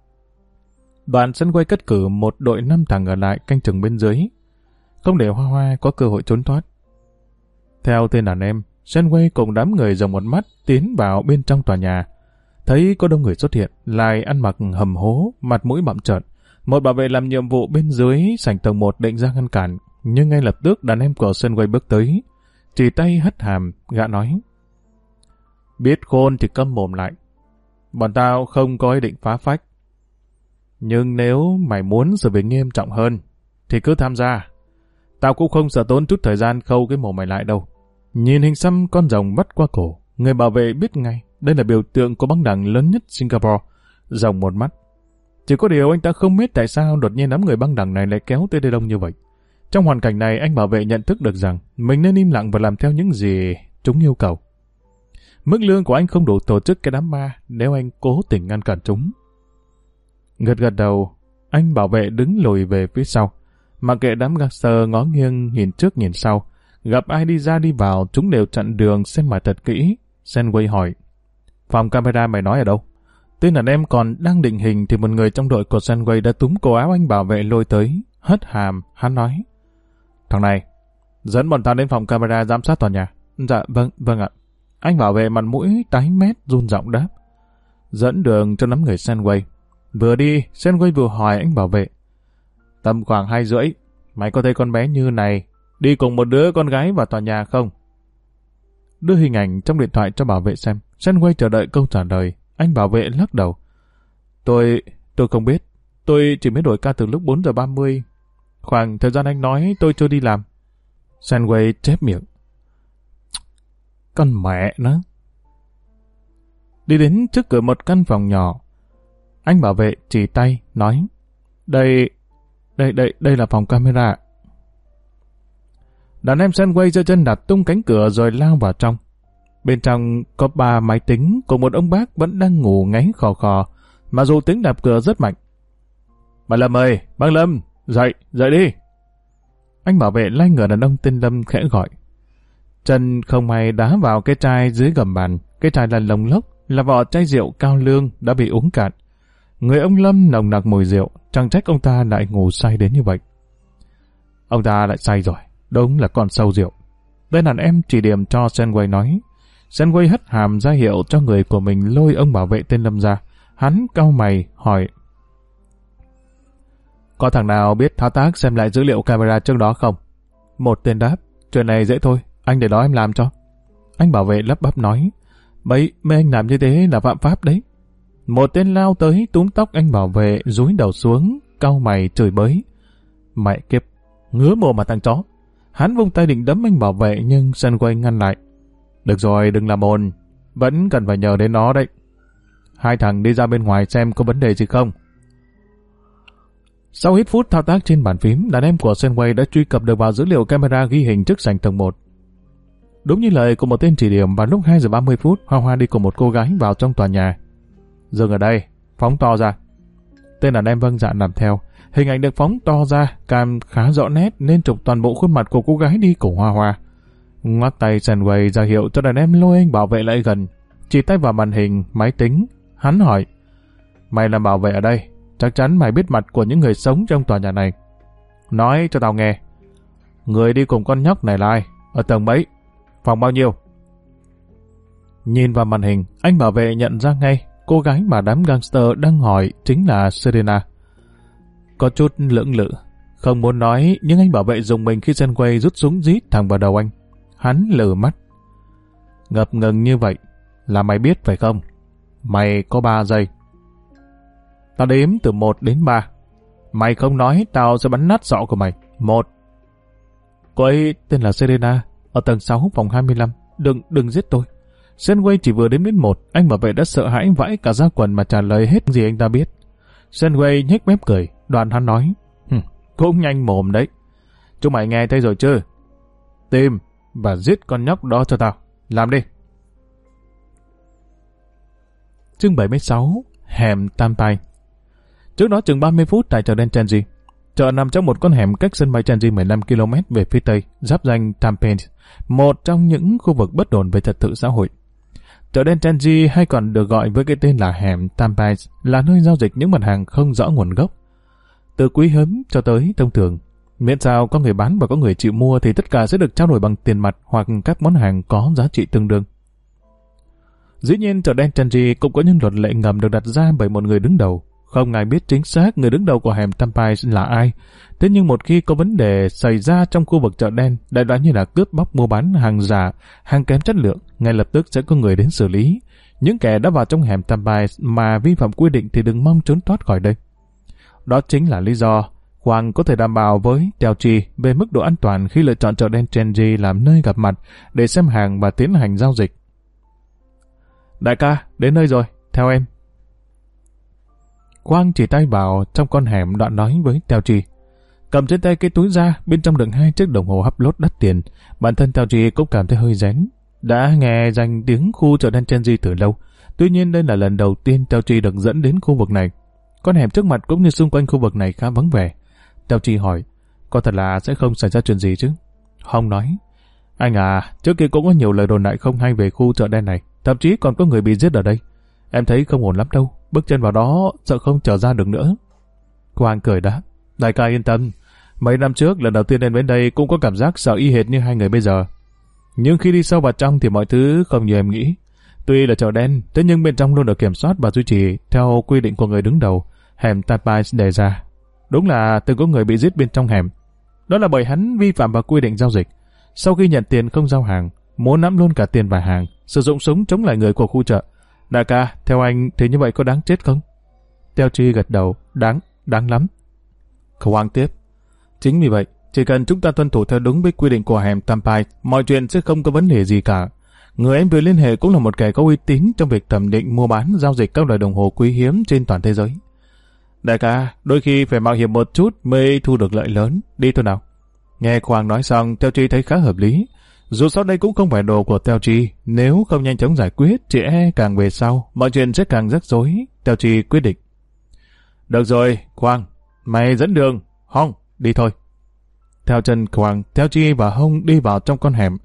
Đoạn Sandway cất cử một đội năm thằng ở lại canh chừng bên dưới, không để Hoa Hoa có cơ hội trốn thoát. Theo tên đàn em, Sandway cùng đám người dòng một mắt tiến vào bên trong tòa nhà. Thấy có đông người xuất hiện, lại ăn mặc hầm hố, mặt mũi bặm trợn. Một bảo vệ làm nhiệm vụ bên dưới sảnh tầng một định ra ngăn cản, nhưng ngay lập tức đàn em của Sandway bước tới, chỉ tay hất hàm, gã nói. Biết khôn thì câm mồm lại. Bọn tao không có ý định phá phách. Nhưng nếu mày muốn sự việc nghiêm trọng hơn, thì cứ tham gia. Tao cũng không sợ tốn chút thời gian khâu cái mồm mày lại đâu. Nhìn hình xăm con rồng bắt qua cổ, người bảo vệ biết ngay đây là biểu tượng của băng đảng lớn nhất Singapore. Rồng một mắt. Chỉ có điều anh ta không biết tại sao đột nhiên đám người băng đảng này lại kéo tới đây đông như vậy. Trong hoàn cảnh này, anh bảo vệ nhận thức được rằng mình nên im lặng và làm theo những gì chúng yêu cầu. Mức lương của anh không đủ tổ chức cái đám ma nếu anh cố tình ngăn cản chúng. Gật gật đầu, anh bảo vệ đứng lùi về phía sau. Mặc kệ đám gangster ngó nghiêng nhìn trước nhìn sau, gặp ai đi ra đi vào chúng đều chặn đường xem mặt thật kỹ. Sandway hỏi, phòng camera mày nói ở đâu? Tên đàn em còn đang định hình thì một người trong đội của Sandway đã túm cổ áo anh bảo vệ lôi tới, hất hàm, hắn nói. Thằng này, dẫn bọn tao đến phòng camera giám sát tòa nhà. Dạ, vâng, vâng ạ. Anh bảo vệ mặt mũi tái mét run giọng đáp. Dẫn đường cho đám người Sandway. Vừa đi, Sandway vừa hỏi anh bảo vệ. Tầm khoảng hai rưỡi, mày có thấy con bé Như này đi cùng một đứa con gái vào tòa nhà không? Đưa hình ảnh trong điện thoại cho bảo vệ xem. Sandway chờ đợi câu trả lời. Anh bảo vệ lắc đầu. Tôi, tôi không biết. Tôi chỉ mới đổi ca từ lúc bốn giờ ba mươi. Khoảng thời gian anh nói tôi chưa đi làm. Sandway chép miệng. Con mẹ nó. Đi đến trước cửa một căn phòng nhỏ. Anh bảo vệ chỉ tay, nói. Đây, đây, đây, đây là phòng camera. Đàn em Sandway giơ chân đặt tung cánh cửa rồi lao vào trong. Bên trong có ba máy tính cùng một ông bác vẫn đang ngủ ngáy khò khò, mà dù tiếng đạp cửa rất mạnh. Bà Lâm ơi, bác Lâm, dậy, dậy đi. Anh bảo vệ lay ngửa đàn ông tên Lâm khẽ gọi. Chân không may đá vào cái chai dưới gầm bàn, cái chai là lồng lốc, là vỏ chai rượu cao lương đã bị uống cạn. Người ông Lâm nồng nặc mùi rượu, chẳng trách ông ta lại ngủ say đến như vậy. Ông ta lại say rồi, đúng là con sâu rượu. Tên đàn em chỉ điểm cho Senway nói. Senway hất hàm ra hiệu cho người của mình lôi ông bảo vệ tên Lâm ra. Hắn cau mày hỏi: có thằng nào biết thao tác xem lại dữ liệu camera trước đó không? Một tên đáp: chuyện này dễ thôi, anh để đó em làm cho. Anh bảo vệ lắp bắp nói: bấy, mấy anh làm như thế là phạm pháp đấy. Một tên lao tới túm tóc anh bảo vệ, dúi đầu xuống, cau mày chửi bới: mẹ kiếp, ngứa mồm mà thằng chó. Hắn vung tay định đấm anh bảo vệ nhưng Senway ngăn lại: được rồi, đừng làm ồn, vẫn cần phải nhờ đến nó đấy. Hai thằng đi ra bên ngoài xem có vấn đề gì không. Sau ít phút thao tác trên bàn phím, đàn em của Senway đã truy cập được vào dữ liệu camera ghi hình trước sảnh tầng một. Đúng như lời của một tên chỉ điểm, vào lúc hai giờ ba mươi phút, Hoa Hoa đi cùng một cô gái vào trong tòa nhà. Dừng ở đây, phóng to ra. Tên đàn em vâng dạ làm theo. Hình ảnh được phóng to ra, cam khá rõ nét nên chụp toàn bộ khuôn mặt của cô gái đi cùng Hoa Hoa. Ngoắt tay Senway ra hiệu cho đàn em lôi anh bảo vệ lại gần. Chỉ tay vào màn hình, máy tính. Hắn hỏi: mày làm bảo vệ ở đây, chắc chắn mày biết mặt của những người sống trong tòa nhà này. Nói cho tao nghe, người đi cùng con nhóc này là ai? Ở tầng mấy? Phòng bao nhiêu? Nhìn vào màn hình, anh bảo vệ nhận ra ngay cô gái mà đám gangster đang hỏi chính là Serena. Có chút lưỡng lự, không muốn nói, nhưng anh bảo vệ dùng mình khi Senway rút súng rít thẳng vào đầu anh. Hắn lử mắt: ngập ngừng như vậy là mày biết phải không? Mày có ba giây. Tao đếm từ một đến ba. Mày không nói, tao sẽ bắn nát sọ của mày. Một. Cô ấy tên là Serena, ở tầng sáu phòng hai mươi lăm. Đừng, đừng giết tôi. Senway chỉ vừa đếm đến một, anh bảo vệ đã sợ hãi vãi cả da quần mà trả lời hết gì anh ta biết. Senway nhếch mép cười, đoạn hắn nói: cũng nhanh mồm đấy. Chúng mày nghe thấy rồi chứ? Tìm và giết con nhóc đó cho tao. Làm đi. Chương bảy mươi sáu. Hẻm Tampai. Trước đó chừng ba mươi phút tại chợ đen Chenji. Chợ nằm trong một con hẻm cách sân bay Chenji mười lăm ki lô mét về phía tây, giáp ranh Tampai, một trong những khu vực bất ổn về trật tự xã hội. Chợ đen Chenji hay còn được gọi với cái tên là hẻm Tampai là nơi giao dịch những mặt hàng không rõ nguồn gốc. Từ quý hiếm cho tới thông thường, miễn sao có người bán và có người chịu mua thì tất cả sẽ được trao đổi bằng tiền mặt hoặc các món hàng có giá trị tương đương. Dĩ nhiên chợ đen Chenji cũng có những luật lệ ngầm được đặt ra bởi một người đứng đầu. Không ai biết chính xác người đứng đầu của hẻm Tampai là ai. Thế nhưng một khi có vấn đề xảy ra trong khu vực chợ đen, đại loại như là cướp bóc mua bán hàng giả, hàng kém chất lượng, ngay lập tức sẽ có người đến xử lý. Những kẻ đã vào trong hẻm Tampai mà vi phạm quy định thì đừng mong trốn thoát khỏi đây. Đó chính là lý do Hoàng có thể đảm bảo với Teochi về mức độ an toàn khi lựa chọn chợ đen Chenji làm nơi gặp mặt để xem hàng và tiến hành giao dịch. Đại ca, đến nơi rồi, theo em. Quang chỉ tay vào trong con hẻm đoạn nói với Teochi. Cầm trên tay cái túi ra, bên trong đựng hai chiếc đồng hồ hấp lốt đắt tiền. Bản thân Teochi cũng cảm thấy hơi rén. Đã nghe danh tiếng khu chợ đen Chenji từ lâu. Tuy nhiên đây là lần đầu tiên Teochi được dẫn đến khu vực này. Con hẻm trước mặt cũng như xung quanh khu vực này khá vắng vẻ. Teochi hỏi, có thật là sẽ không xảy ra chuyện gì chứ? Hong nói, anh à, trước kia cũng có nhiều lời đồn đại không hay về khu chợ đen này. Thậm chí còn có người bị giết ở đây. Em thấy không ổn lắm đâu. Bước chân vào đó sợ không trở ra được nữa. Quang cười đáp, đại ca yên tâm. Mấy năm trước lần đầu tiên đến bên đây cũng có cảm giác sợ y hệt như hai người bây giờ. Nhưng khi đi sâu vào trong thì mọi thứ không như em nghĩ. Tuy là chợ đen, thế nhưng bên trong luôn được kiểm soát và duy trì theo quy định của người đứng đầu hẻm Tampai đề ra. Đúng là từng có người bị giết bên trong hẻm. Đó là bởi hắn vi phạm vào quy định giao dịch. Sau khi nhận tiền không giao hàng, muốn nắm luôn cả tiền và hàng, sử dụng súng chống lại người của khu chợ. Đại ca, theo anh thì như vậy có đáng chết không? Teochi gật đầu, đáng, đáng lắm. Quang tiếp, chính vì vậy, chỉ cần chúng ta tuân thủ theo đúng với quy định của hẻm Tampai, mọi chuyện sẽ không có vấn đề gì cả. Người em vừa liên hệ cũng là một kẻ có uy tín trong việc thẩm định mua bán giao dịch các loại đồng hồ quý hiếm trên toàn thế giới. Đại ca, đôi khi phải mạo hiểm một chút mới thu được lợi lớn. Đi thôi nào. Nghe Quang nói xong, Teochi thấy khá hợp lý. Dù sau đây cũng không phải đồ của Teochi, nếu không nhanh chóng giải quyết, chỉ e càng về sau, mọi chuyện sẽ càng rắc rối. Teochi quyết định. Được rồi, Quang, mày dẫn đường. Hong, đi thôi. Theo chân Quang, Teochi và Hong đi vào trong con hẻm.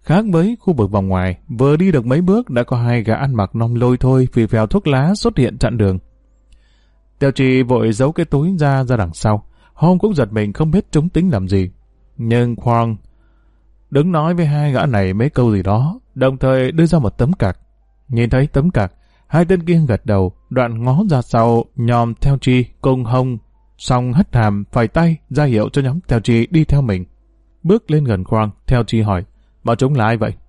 Khác với khu vực vòng ngoài, vừa đi được mấy bước đã có hai gã ăn mặc non lôi thôi phì phèo thuốc lá xuất hiện chặn đường. Tiêu Trì vội giấu cái túi ra ra đằng sau. Hong cũng giật mình không biết chúng tính làm gì. Nhưng Quang đứng nói với hai gã này mấy câu gì đó, đồng thời đưa ra một tấm cạc. Nhìn thấy tấm cạc, hai tên kia gật đầu, đoạn ngó ra sau nhòm Theo Chi cùng Hồng, xong hất hàm phẩy tay ra hiệu cho nhóm Theo Chi đi theo mình. Bước lên gần Quang, Theo Chi hỏi, bọn chúng là ai vậy?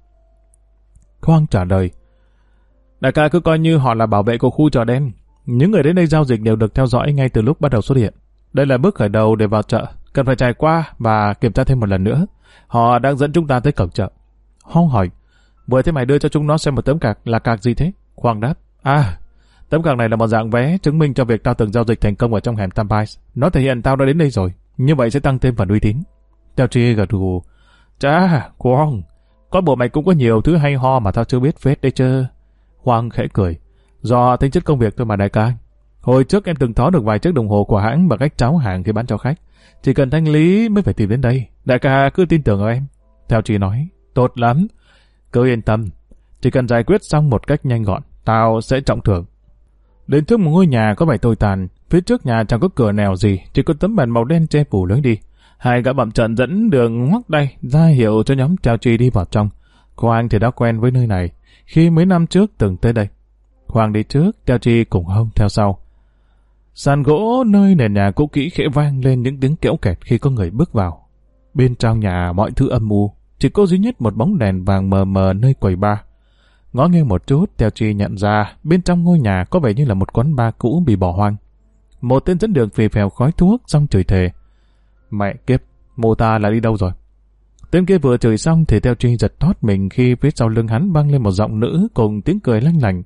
Quang trả lời, đại ca cứ coi như họ là bảo vệ của khu chợ đen. Những người đến đây giao dịch đều được theo dõi ngay từ lúc bắt đầu xuất hiện. Đây là bước khởi đầu để vào chợ, cần phải trải qua và kiểm tra thêm một lần nữa. Họ đang dẫn chúng ta tới cổng chợ. Hong hỏi, vừa thế mày đưa cho chúng nó xem một tấm cạc, là cạc gì thế? Quang đáp, à, tấm cạc này là một dạng vé chứng minh cho việc tao từng giao dịch thành công ở trong hẻm Tampais. Nó thể hiện tao đã đến đây rồi, như vậy sẽ tăng thêm phần uy tín. Theo Chi gật gù, chà, Quang, con bộ mày cũng có nhiều thứ hay ho mà tao chưa biết phết đấy chứ. Quang khẽ cười, do tính chất công việc thôi mà đại ca. Hồi trước em từng thó được vài chiếc đồng hồ của hãng bằng cách tráo hàng khi bán cho khách. Chỉ cần thanh lý mới phải tìm đến đây. Đại ca cứ tin tưởng ở em. Theo Chi nói, tốt lắm. Cứ yên tâm. Chỉ cần giải quyết xong một cách nhanh gọn, tao sẽ trọng thưởng. Đến trước một ngôi nhà có vẻ tồi tàn. Phía trước nhà chẳng có cửa nẻo gì, chỉ có tấm bàn màu đen che phủ lối đi. Hai gã bậm trận dẫn đường ngoắc tay ra hiệu cho nhóm Theo Chi đi vào trong. Quang thì đã quen với nơi này khi mấy năm trước từng tới đây. Quang đi trước, Theo Chi cùng Hông theo sau. Sàn gỗ nơi nền nhà cũ kỹ khẽ vang lên những tiếng kéo kẹt khi có người bước vào. Bên trong nhà mọi thứ âm u, chỉ có duy nhất một bóng đèn vàng mờ mờ nơi quầy bar. Ngó nghiêng một chút, Theo Chi nhận ra bên trong ngôi nhà có vẻ như là một quán bar cũ bị bỏ hoang. Một tên dẫn đường phì phèo khói thuốc xong chửi thề. Mẹ kiếp, mô ta là đi đâu rồi? Tên kia vừa chửi xong thì Theo Chi giật thót mình khi phía sau lưng hắn vang lên một giọng nữ cùng tiếng cười lanh lành.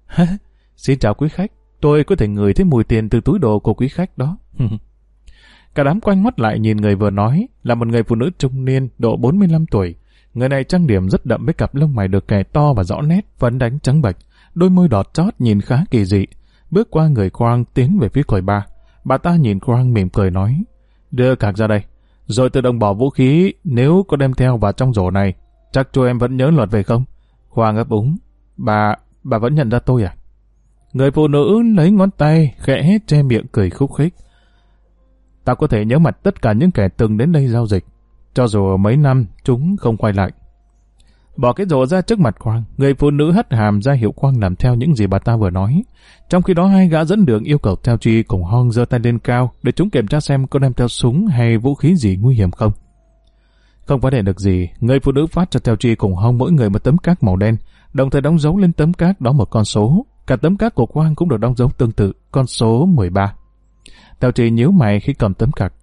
Xin chào quý khách, tôi có thể ngửi thấy mùi tiền từ túi đồ của quý khách đó. Cả đám quanh mắt lại nhìn người vừa nói là một người phụ nữ trung niên độ bốn mươi lăm tuổi. Người này trang điểm rất đậm với cặp lông mày được kẻ to và rõ nét, phấn đánh trắng bệch, đôi môi đọt chót nhìn khá kỳ dị. Bước qua người Quang tiến về phía quầy bar. Bà ta nhìn Quang mỉm cười nói, đưa cạc ra đây, rồi tự động bỏ vũ khí nếu có đem theo vào trong rổ này. Chắc chú em vẫn nhớ luật về không? Quang ấp úng, bà, bà vẫn nhận ra tôi à? Người phụ nữ lấy ngón tay khẽ che miệng cười khúc khích. Tao có thể nhớ mặt tất cả những kẻ từng đến đây giao dịch, cho dù mấy năm chúng không quay lại. Bỏ cái rổ ra trước mặt Quang, người phụ nữ hất hàm ra hiệu Quang làm theo những gì bà ta vừa nói. Trong khi đó hai gã dẫn đường yêu cầu Theo Chi cùng Hong giơ tay lên cao để chúng kiểm tra xem có đem theo súng hay vũ khí gì nguy hiểm không. Không phát hiện được gì, người phụ nữ phát cho Theo Chi cùng Hong mỗi người một tấm cát màu đen, đồng thời đóng dấu lên tấm cát đó một con số. Cả tấm cát của Quang cũng được đóng dấu tương tự, con số mười ba. Theo Chi nhíu mày khi cầm tấm cát.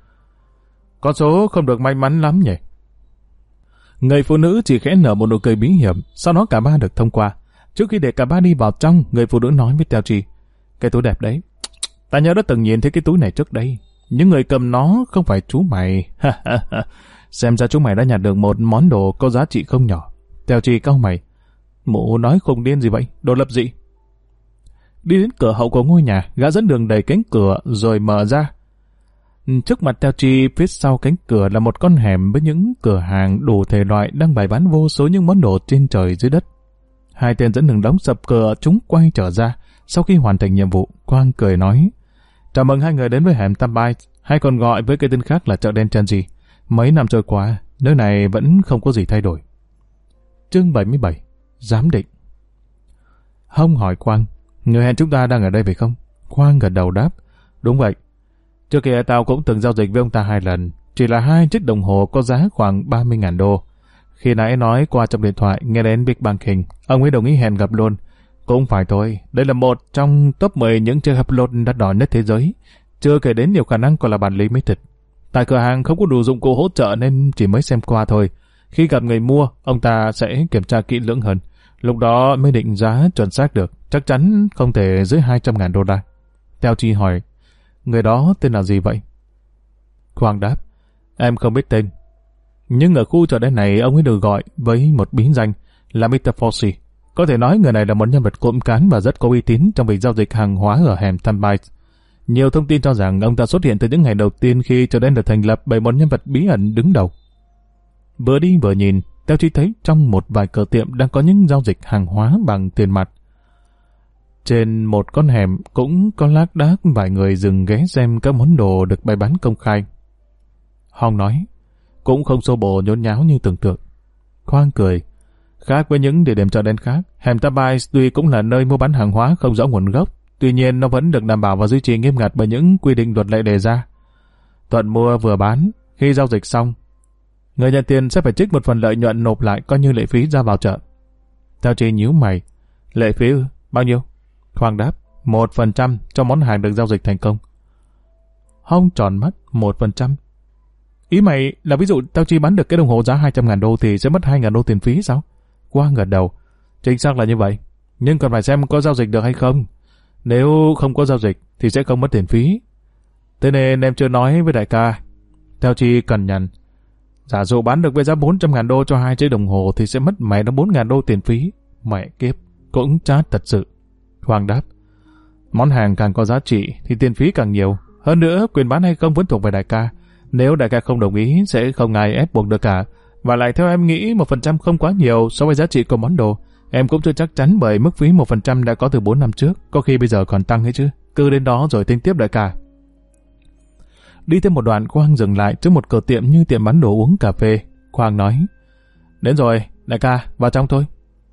Con số không được may mắn lắm nhỉ? Người phụ nữ chỉ khẽ nở một nụ cười bí hiểm, sau đó cả ba được thông qua. Trước khi để cả ba đi vào trong, người phụ nữ nói với Theo Chi, cái túi đẹp đấy, ta nhớ đã từng nhìn thấy cái túi này trước đây. Những người cầm nó không phải chú mày. Xem ra chú mày đã nhặt được một món đồ có giá trị không nhỏ. Theo Chi cau mày, mụ nói khùng điên gì vậy, đồ lập dị. Đi đến cửa hậu của ngôi nhà, gã dẫn đường đẩy cánh cửa rồi mở ra. Trước mặt Theo Chi, phía sau cánh cửa là một con hẻm với những cửa hàng đủ thể loại đang bày bán vô số những món đồ trên trời dưới đất. Hai tên dẫn đường đóng sập cửa, chúng quay trở ra. Sau khi hoàn thành nhiệm vụ, Quang cười nói, chào mừng hai người đến với hẻm Tampais, hay còn gọi với cái tên khác là chợ đen Changi. Mấy năm trôi qua, nơi này vẫn không có gì thay đổi. Chương bảy mươi bảy, giám định. Hông hỏi Quang, người hẹn chúng ta đang ở đây phải không? Quang gật đầu đáp, đúng vậy. Trước kia tao cũng từng giao dịch với ông ta hai lần, chỉ là hai chiếc đồng hồ có giá khoảng ba mươi nghìn đô. Khi nãy nói qua trong điện thoại nghe đến Big Banking, ông ấy đồng ý hẹn gặp luôn. Cũng phải thôi, đây là một trong top mười những chiếc hấp lốt đắt đỏ nhất thế giới, chưa kể đến nhiều khả năng còn là bản limited. Tại cửa hàng không có đủ dụng cụ hỗ trợ nên chỉ mới xem qua thôi. Khi gặp người mua, ông ta sẽ kiểm tra kỹ lưỡng hơn. Lúc đó mới định giá chuẩn xác được, chắc chắn không thể dưới hai trăm nghìn đô la. Theo Chi hỏi, người đó tên là gì vậy? Quang đáp, em không biết tên. Nhưng ở khu chợ đen này ông ấy được gọi với một bí danh là mít tơ Fossey. Có thể nói người này là một nhân vật cộm cán và rất có uy tín trong việc giao dịch hàng hóa ở hẻm Tampais. Nhiều thông tin cho rằng ông ta xuất hiện từ những ngày đầu tiên khi chợ đen được thành lập bởi một nhân vật bí ẩn đứng đầu. Vừa đi vừa nhìn, Teo Chi thấy trong một vài cửa tiệm đang có những giao dịch hàng hóa bằng tiền mặt. Trên một con hẻm cũng có lác đác vài người dừng ghé xem các món đồ được bày bán công khai. Hong nói, cũng không xô bồ nhốn nháo như tưởng tượng. Khoang cười, khác với những địa điểm chợ đen khác, hẻm Tabai tuy cũng là nơi mua bán hàng hóa không rõ nguồn gốc, tuy nhiên nó vẫn được đảm bảo và duy trì nghiêm ngặt bởi những quy định luật lệ đề ra. Thuận mua vừa bán, khi giao dịch xong, người nhận tiền sẽ phải trích một phần lợi nhuận nộp lại coi như lệ phí ra vào chợ. Tao chỉ nhíu mày, lệ phí ư, bao nhiêu? Khoang đáp, một phần trăm cho món hàng được giao dịch thành công. Hong tròn mắt, một phần trăm. Ý mày là ví dụ tao chỉ bán được cái đồng hồ giá hai trăm ngàn đô thì sẽ mất hai ngàn đô tiền phí sao? Quang gật đầu, chính xác là như vậy, nhưng còn phải xem có giao dịch được hay không. Nếu không có giao dịch thì sẽ không mất tiền phí. Thế nên em chưa nói với đại ca. Theo Chi cằn nhằn, giả dụ bán được với giá bốn trăm ngàn đô cho hai chiếc đồng hồ thì sẽ mất mày nó bốn ngàn đô tiền phí. Mẹ kiếp, cũng chát thật sự. Hoàng đáp, món hàng càng có giá trị thì tiền phí càng nhiều. Hơn nữa, quyền bán hay không vẫn thuộc về đại ca. Nếu đại ca không đồng ý sẽ không ai ép buộc được cả. Và lại theo em nghĩ một phần trăm không quá nhiều so với giá trị của món đồ. Em cũng chưa chắc chắn bởi mức phí một phần trăm đã có từ bốn năm trước. Có khi bây giờ còn tăng ấy chứ. Cứ đến đó rồi tính tiếp đại ca. Đi thêm một đoạn, Quang dừng lại trước một cửa tiệm như tiệm bán đồ uống cà phê. Quang nói, đến rồi, đại ca, vào trong thôi.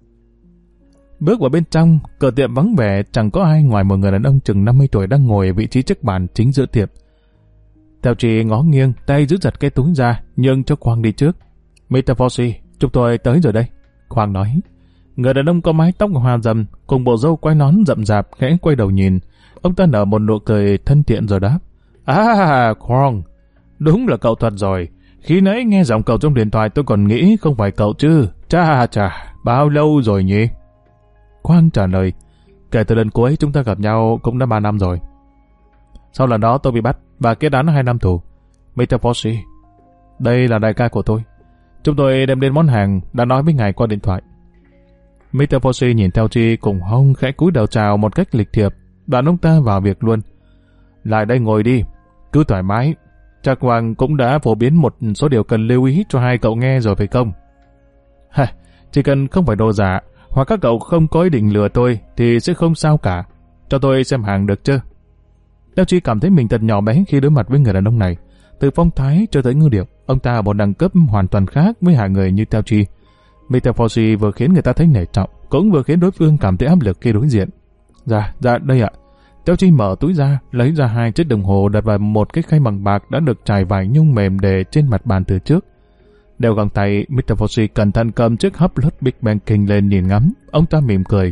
Bước vào bên trong, cửa tiệm vắng vẻ, chẳng có ai ngoài một người đàn ông chừng năm mươi tuổi đang ngồi ở vị trí trước bàn chính giữa tiệm. Theo chị ngó nghiêng, tay giữ giật cái túi ra, nhưng cho Quang đi trước. mít tơ Fossey, chúng tôi tới rồi đây. Quang nói. Người đàn ông có mái tóc hoa râm, cùng bộ râu quai nón rậm rạp, khẽ quay đầu nhìn. Ông ta nở một nụ cười thân thiện rồi đáp. À, Quang, đúng là cậu thật rồi. Khi nãy nghe giọng cậu trong điện thoại tôi còn nghĩ không phải cậu chứ. Chà chà, bao lâu rồi nhỉ? Quang trả lời, kể từ lần cuối chúng ta gặp nhau cũng đã ba năm rồi. Sau lần đó tôi bị bắt và kết án hai năm tù. mít tơ Fossey, đây là đại ca của tôi. Chúng tôi đem đến món hàng đã nói với ngài qua điện thoại. mít tơ Fossey nhìn theo Chi cùng Hong khẽ cúi đầu chào một cách lịch thiệp. Đoạn ông ta vào việc luôn. Lại đây ngồi đi, cứ thoải mái. Chắc Quang cũng đã phổ biến một số điều cần lưu ý cho hai cậu nghe rồi phải không? Ha, chỉ cần không phải đồ giả hoặc các cậu không có ý định lừa tôi thì sẽ không sao cả. Cho tôi xem hàng được chứ? Tao Chi cảm thấy mình thật nhỏ bé khi đối mặt với người đàn ông này. Từ phong thái cho tới ngữ điệu, ông ta ở một đẳng cấp hoàn toàn khác với hạng người như Tao Chi. mít tơ Fossey vừa khiến người ta thấy nể trọng, cũng vừa khiến đối phương cảm thấy áp lực khi đối diện. Dạ, dạ đây ạ. Tao Chi mở túi ra, lấy ra hai chiếc đồng hồ đặt vào một cái khay bằng bạc đã được trải vải nhung mềm để trên mặt bàn từ trước. Đeo găng tay, mít tơ Fossey cẩn thận cầm chiếc hấp lót Big Banking lên nhìn ngắm. Ông ta mỉm cười.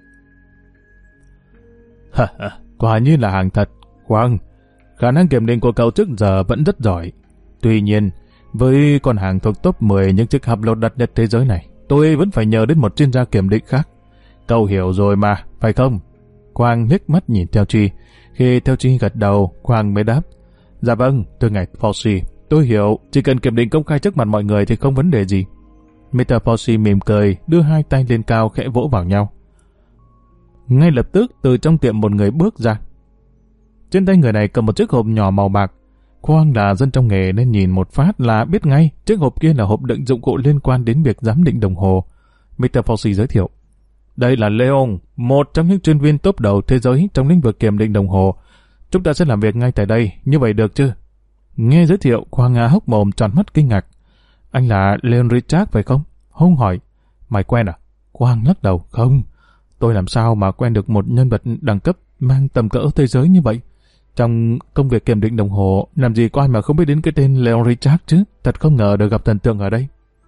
Ha ha, quả như là hàng thật. Quang, khả năng kiểm định của cậu trước giờ vẫn rất giỏi. Tuy nhiên, với con hàng thuộc top mười những chiếc hấp lót đắt nhất thế giới này, tôi vẫn phải nhờ đến một chuyên gia kiểm định khác. Cậu hiểu rồi mà, phải không? Quang liếc mắt nhìn Theo Chi. Khi Theo Chi gật đầu, Quang mới đáp. Dạ vâng, thưa ngài Fossey, tôi hiểu, chỉ cần kiểm định công khai trước mặt mọi người thì không vấn đề gì. mít tơ Fossey mỉm cười, đưa hai tay lên cao khẽ vỗ vào nhau. Ngay lập tức từ trong tiệm một người bước ra. Trên tay người này cầm một chiếc hộp nhỏ màu bạc. Quang là dân trong nghề nên nhìn một phát là biết ngay chiếc hộp kia là hộp đựng dụng cụ liên quan đến việc giám định đồng hồ. mít tơ Fossey giới thiệu. Đây là Leon, một trong những chuyên viên top đầu thế giới trong lĩnh vực kiểm định đồng hồ. Chúng ta sẽ làm việc ngay tại đây, như vậy được chứ? Nghe giới thiệu, Quang há hốc mồm tròn mắt kinh ngạc. Anh là Leon Richard phải không? Hong hỏi. Mày quen à? Quang lắc đầu. Không, tôi làm sao mà quen được một nhân vật đẳng cấp mang tầm cỡ thế giới như vậy? Trong công việc kiểm định đồng hồ, làm gì có ai mà không biết đến cái tên Leon Richard chứ? Thật không ngờ được gặp thần tượng ở đây.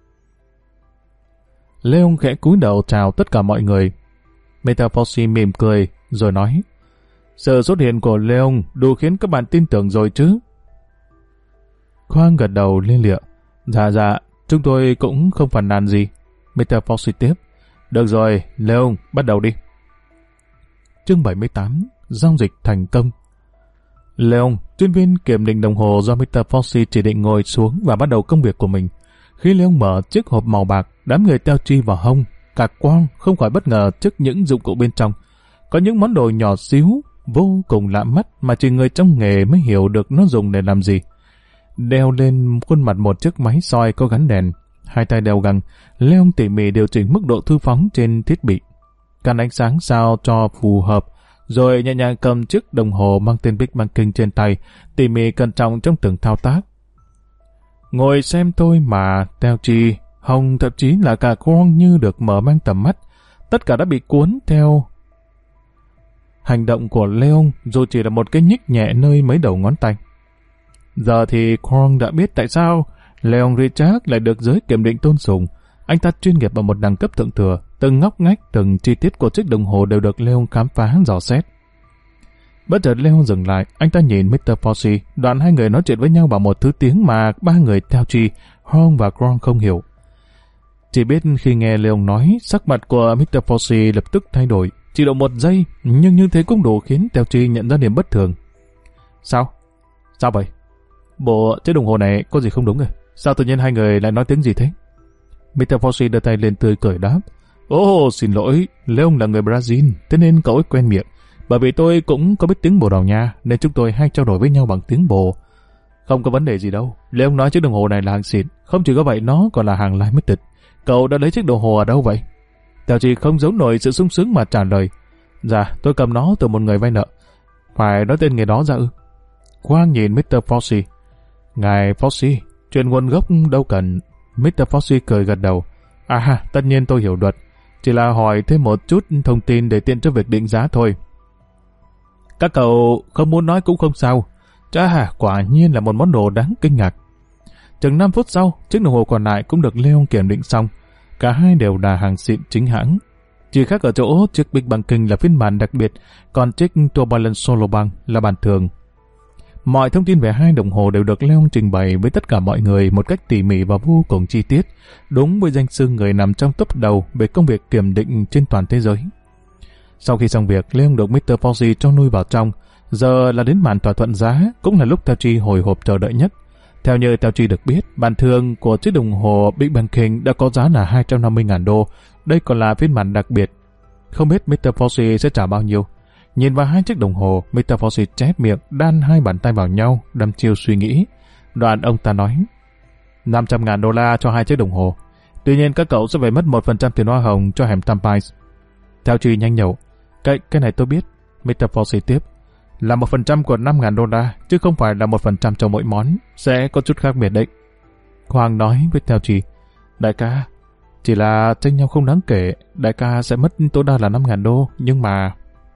Leon khẽ cúi đầu chào tất cả mọi người. mít tơ Fossey mỉm cười, rồi nói. Sự xuất hiện của Leon đủ khiến các bạn tin tưởng rồi chứ? Quang gật đầu liên lịa. Dạ dạ, chúng tôi cũng không phàn nàn gì. mít tơ Fossey tiếp. Được rồi, Leon, bắt đầu đi. Chương bảy mươi tám. Giao dịch thành công. Leon, chuyên viên kiểm định đồng hồ do mít tơ Fossey chỉ định ngồi xuống và bắt đầu công việc của mình. Khi Leon mở chiếc hộp màu bạc, đám người Theo Chi vào Hong, cả Quang không khỏi bất ngờ trước những dụng cụ bên trong. Có những món đồ nhỏ xíu, vô cùng lạ mắt mà chỉ người trong nghề mới hiểu được nó dùng để làm gì. Đeo lên khuôn mặt một chiếc máy soi có gắn đèn, hai tay đeo găng, Leon tỉ mỉ điều chỉnh mức độ thư phóng trên thiết bị, căn ánh sáng sao cho phù hợp, rồi nhẹ nhàng cầm chiếc đồng hồ mang tên Big Banking trên tay, tỉ mỉ cẩn trọng trong từng thao tác. Ngồi xem tôi mà Teo Chi, Hồng thậm chí là cả Kwon như được mở mang tầm mắt, tất cả đã bị cuốn theo hành động của Leon, dù chỉ là một cái nhích nhẹ nơi mấy đầu ngón tay. Giờ thì Kwon đã biết tại sao Leon Richard lại được giới kiểm định tôn sùng. Anh ta chuyên nghiệp ở một đẳng cấp thượng thừa, từng ngóc ngách, từng chi tiết của chiếc đồng hồ đều được Leon khám phá dò xét. Bất chợt Leon dừng lại, anh ta nhìn mít tơ Foxy, đoạn hai người nói chuyện với nhau bằng một thứ tiếng mà ba người Teo Chi, Hong và Kwon không hiểu. Chỉ biết khi nghe Leon nói, sắc mặt của mít tơ Foxy lập tức thay đổi, chỉ độ một giây, nhưng như thế cũng đủ khiến Teo Chi nhận ra điểm bất thường. Sao? Sao vậy? Bộ chiếc đồng hồ này có gì không đúng rồi? Sao tự nhiên hai người lại nói tiếng gì thế? mít tơ Foxy đưa tay lên tươi cười đáp. Ồ, oh, xin lỗi, Leon là người Brazil, thế nên cậu ấy quen miệng. Bởi vì tôi cũng có biết tiếng Bồ Đào Nha, nên chúng tôi hay trao đổi với nhau bằng tiếng Bồ. Không có vấn đề gì đâu. Leon nói chiếc đồng hồ này là hàng xịn, không chỉ có vậy nó còn là hàng limited. Cậu đã lấy chiếc đồng hồ ở đâu vậy? Teo Chi không giấu nổi sự sung sướng mà trả lời. Dạ, tôi cầm nó từ một người vay nợ. Phải nói tên người đó ra ư? Quang nhìn mít tơ Foxy. Ngài Foxy, chuyện nguồn gốc đâu cần. mít tơ Foxy cười gật đầu. À, tất nhiên tôi hiểu luật. Chỉ là hỏi thêm một chút thông tin để tiện cho việc định giá thôi. Các cậu không muốn nói cũng không sao. Chà, quả nhiên là một món đồ đáng kinh ngạc. Chừng năm phút sau, chiếc đồng hồ còn lại cũng được Leon kiểm định xong. Cả hai đều là hàng xịn chính hãng. Chỉ khác ở chỗ chiếc Big Banking là phiên bản đặc biệt, còn chiếc Tourbillon Solobank là bản thường. Mọi thông tin về hai đồng hồ đều được Leon trình bày với tất cả mọi người một cách tỉ mỉ và vô cùng chi tiết, đúng với danh xưng người nằm trong top đầu về công việc kiểm định trên toàn thế giới. Sau khi xong việc, Leon được mít tơ Foxy cho nuôi vào trong. Giờ là đến màn thỏa thuận giá, cũng là lúc Teo Chi hồi hộp chờ đợi nhất. Theo như Teo Chi được biết, bản thường của chiếc đồng hồ Big Banking đã có giá là hai trăm năm mươi nghìn đô. Đây còn là phiên bản đặc biệt. Không biết mít tơ Foxy sẽ trả bao nhiêu. Nhìn vào hai chiếc đồng hồ, mít tơ Foxy chép miệng, đan hai bàn tay vào nhau, đăm chiêu suy nghĩ. Đoạn ông ta nói, năm trăm nghìn đô la cho hai chiếc đồng hồ. Tuy nhiên các cậu sẽ phải mất một phần trăm tiền hoa hồng cho hẻm Tampines. Teo Chi nhanh nhẩu, cái, cái này tôi biết. mít tơ Foxy tiếp, là một phần trăm của năm nghìn đô la, chứ không phải là một phần trăm cho mỗi món, sẽ có chút khác biệt đấy. Hoàng nói với Teo Chi, đại ca, chỉ là tranh nhau không đáng kể, đại ca sẽ mất tối đa là năm nghìn đô, nhưng mà...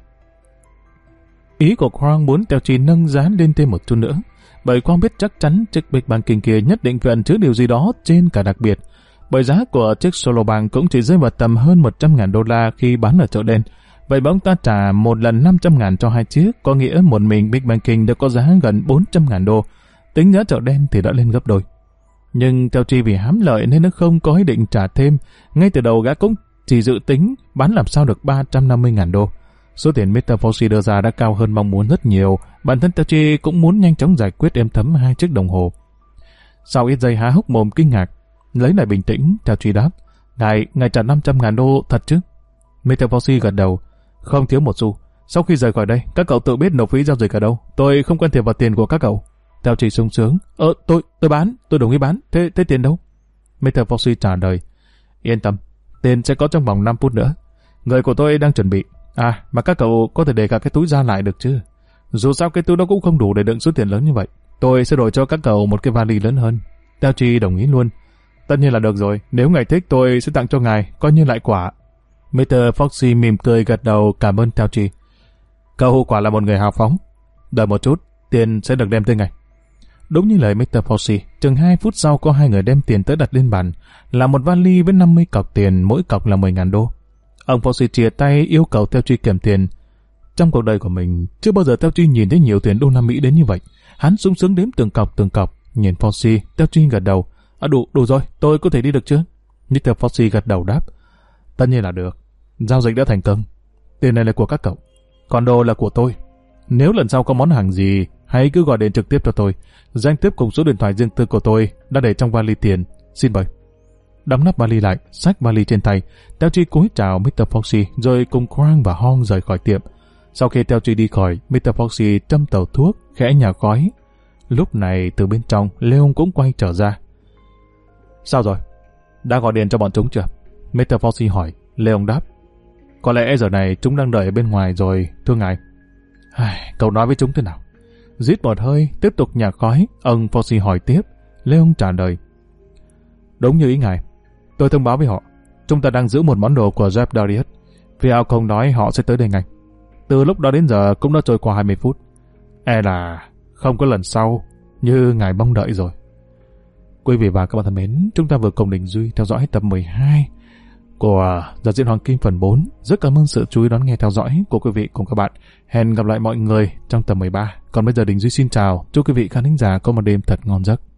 Ý của Quang muốn Teo Chi nâng giá lên thêm một chút nữa, bởi Quang biết chắc chắn chiếc Big Banking kia nhất định phải ẩn chứa điều gì đó trên cả đặc biệt, bởi giá của chiếc Solobank cũng chỉ rơi vào tầm hơn một trăm nghìn đô la khi bán ở chợ đen. Vậy mà ông ta trả một lần năm trăm nghìn cho hai chiếc, có nghĩa một mình Big Banking đã có giá gần bốn trăm nghìn đô, tính giá chợ đen thì đã lên gấp đôi. Nhưng Teo Chi vì hám lợi nên nó không có ý định trả thêm, ngay từ đầu gã cũng chỉ dự tính bán làm sao được ba trăm năm mươi nghìn đô. Số tiền mít tơ Foxy đưa ra đã cao hơn mong muốn rất nhiều, bản thân Teo Chi cũng muốn nhanh chóng giải quyết êm thấm hai chiếc đồng hồ. Sau ít giây há hốc mồm kinh ngạc, lấy lại bình tĩnh, Teo Chi đáp, ngài, ngài trả năm trăm nghìn đô thật chứ? mít tơ Foxy gật đầu, không thiếu một xu. Sau khi rời khỏi đây, các cậu tự biết nộp phí giao dịch ở đâu. Tôi không can thiệp vào tiền của các cậu. Teo Chi sung sướng. Ờ, tôi, tôi bán, tôi đồng ý bán. Thế, thế tiền đâu? mít tơ Foxy trả lời. Yên tâm, tiền sẽ có trong vòng năm phút nữa. Người của tôi đang chuẩn bị. À, mà các cậu có thể để cả cái túi ra lại được chứ? Dù sao cái túi đó cũng không đủ để đựng số tiền lớn như vậy. Tôi sẽ đổi cho các cậu một cái vali lớn hơn. Teo Chi đồng ý luôn. Tất nhiên là được rồi. Nếu ngài thích tôi sẽ tặng cho ngài, coi như lại quả. mít tơ Foxy mỉm cười gật đầu cảm ơn Teo Chi. Cậu quả là một người hào phóng. Đợi một chút, tiền sẽ được đem tới ngài. Đúng như lời mít tơ Foxy, chừng hai phút sau có hai người đem tiền tới đặt lên bàn, là một vali với năm mươi cọc tiền, mỗi cọc là mười nghìn đô. Ông Foxy chia tay yêu cầu Teo Chi kiểm tiền. Trong cuộc đời của mình, chưa bao giờ Teo Chi nhìn thấy nhiều tiền đô la Mỹ đến như vậy. Hắn sung sướng đếm từng cọc từng cọc. Nhìn Foxy, Teo Chi gật đầu. À đủ, đủ rồi, tôi có thể đi được chứ? mít tơ Foxy gật đầu đáp. Tất nhiên là được. Giao dịch đã thành công. Tiền này là của các cậu, còn đồ là của tôi. Nếu lần sau có món hàng gì, hãy cứ gọi điện trực tiếp cho tôi. Danh thiếp cùng số điện thoại riêng tư của tôi đã để trong vali tiền. Xin mời. Đóng nắp vali lại, xách vali trên tay, Teo Chi cúi chào mít tơ Foxy, rồi cùng Quang và Hong rời khỏi tiệm. Sau khi Teo Chi đi khỏi, mít tơ Foxy châm tàu thuốc, khẽ nhả khói. Lúc này từ bên trong, Leon cũng quay trở ra. Sao rồi? Đã gọi điện cho bọn chúng chưa? mít tơ Foxy hỏi. Leon đáp. Có lẽ giờ này chúng đang đợi ở bên ngoài rồi, thưa ngài. Ai, cậu nói với chúng thế nào? Rít một hơi, tiếp tục nhả khói, ông Foxy hỏi tiếp. Leon trả lời. Đúng như ý ngài. Tôi thông báo với họ. Chúng ta đang giữ một món đồ của Jeff Darius. Vì ao không nói họ sẽ tới đây ngay. Từ lúc đó đến giờ cũng đã trôi qua hai mươi phút. E là không có lần sau như ngài mong đợi rồi. Quý vị và các bạn thân mến, chúng ta vừa cùng Đình Duy theo dõi tập mười hai của Giật Diện Hoàng Kim phần bốn. Rất cảm ơn sự chú ý đón nghe theo dõi của quý vị cùng các bạn. Hẹn gặp lại mọi người trong tập mười ba. Còn bây giờ Đình Duy xin chào. Chúc quý vị khán thính giả có một đêm thật ngon giấc.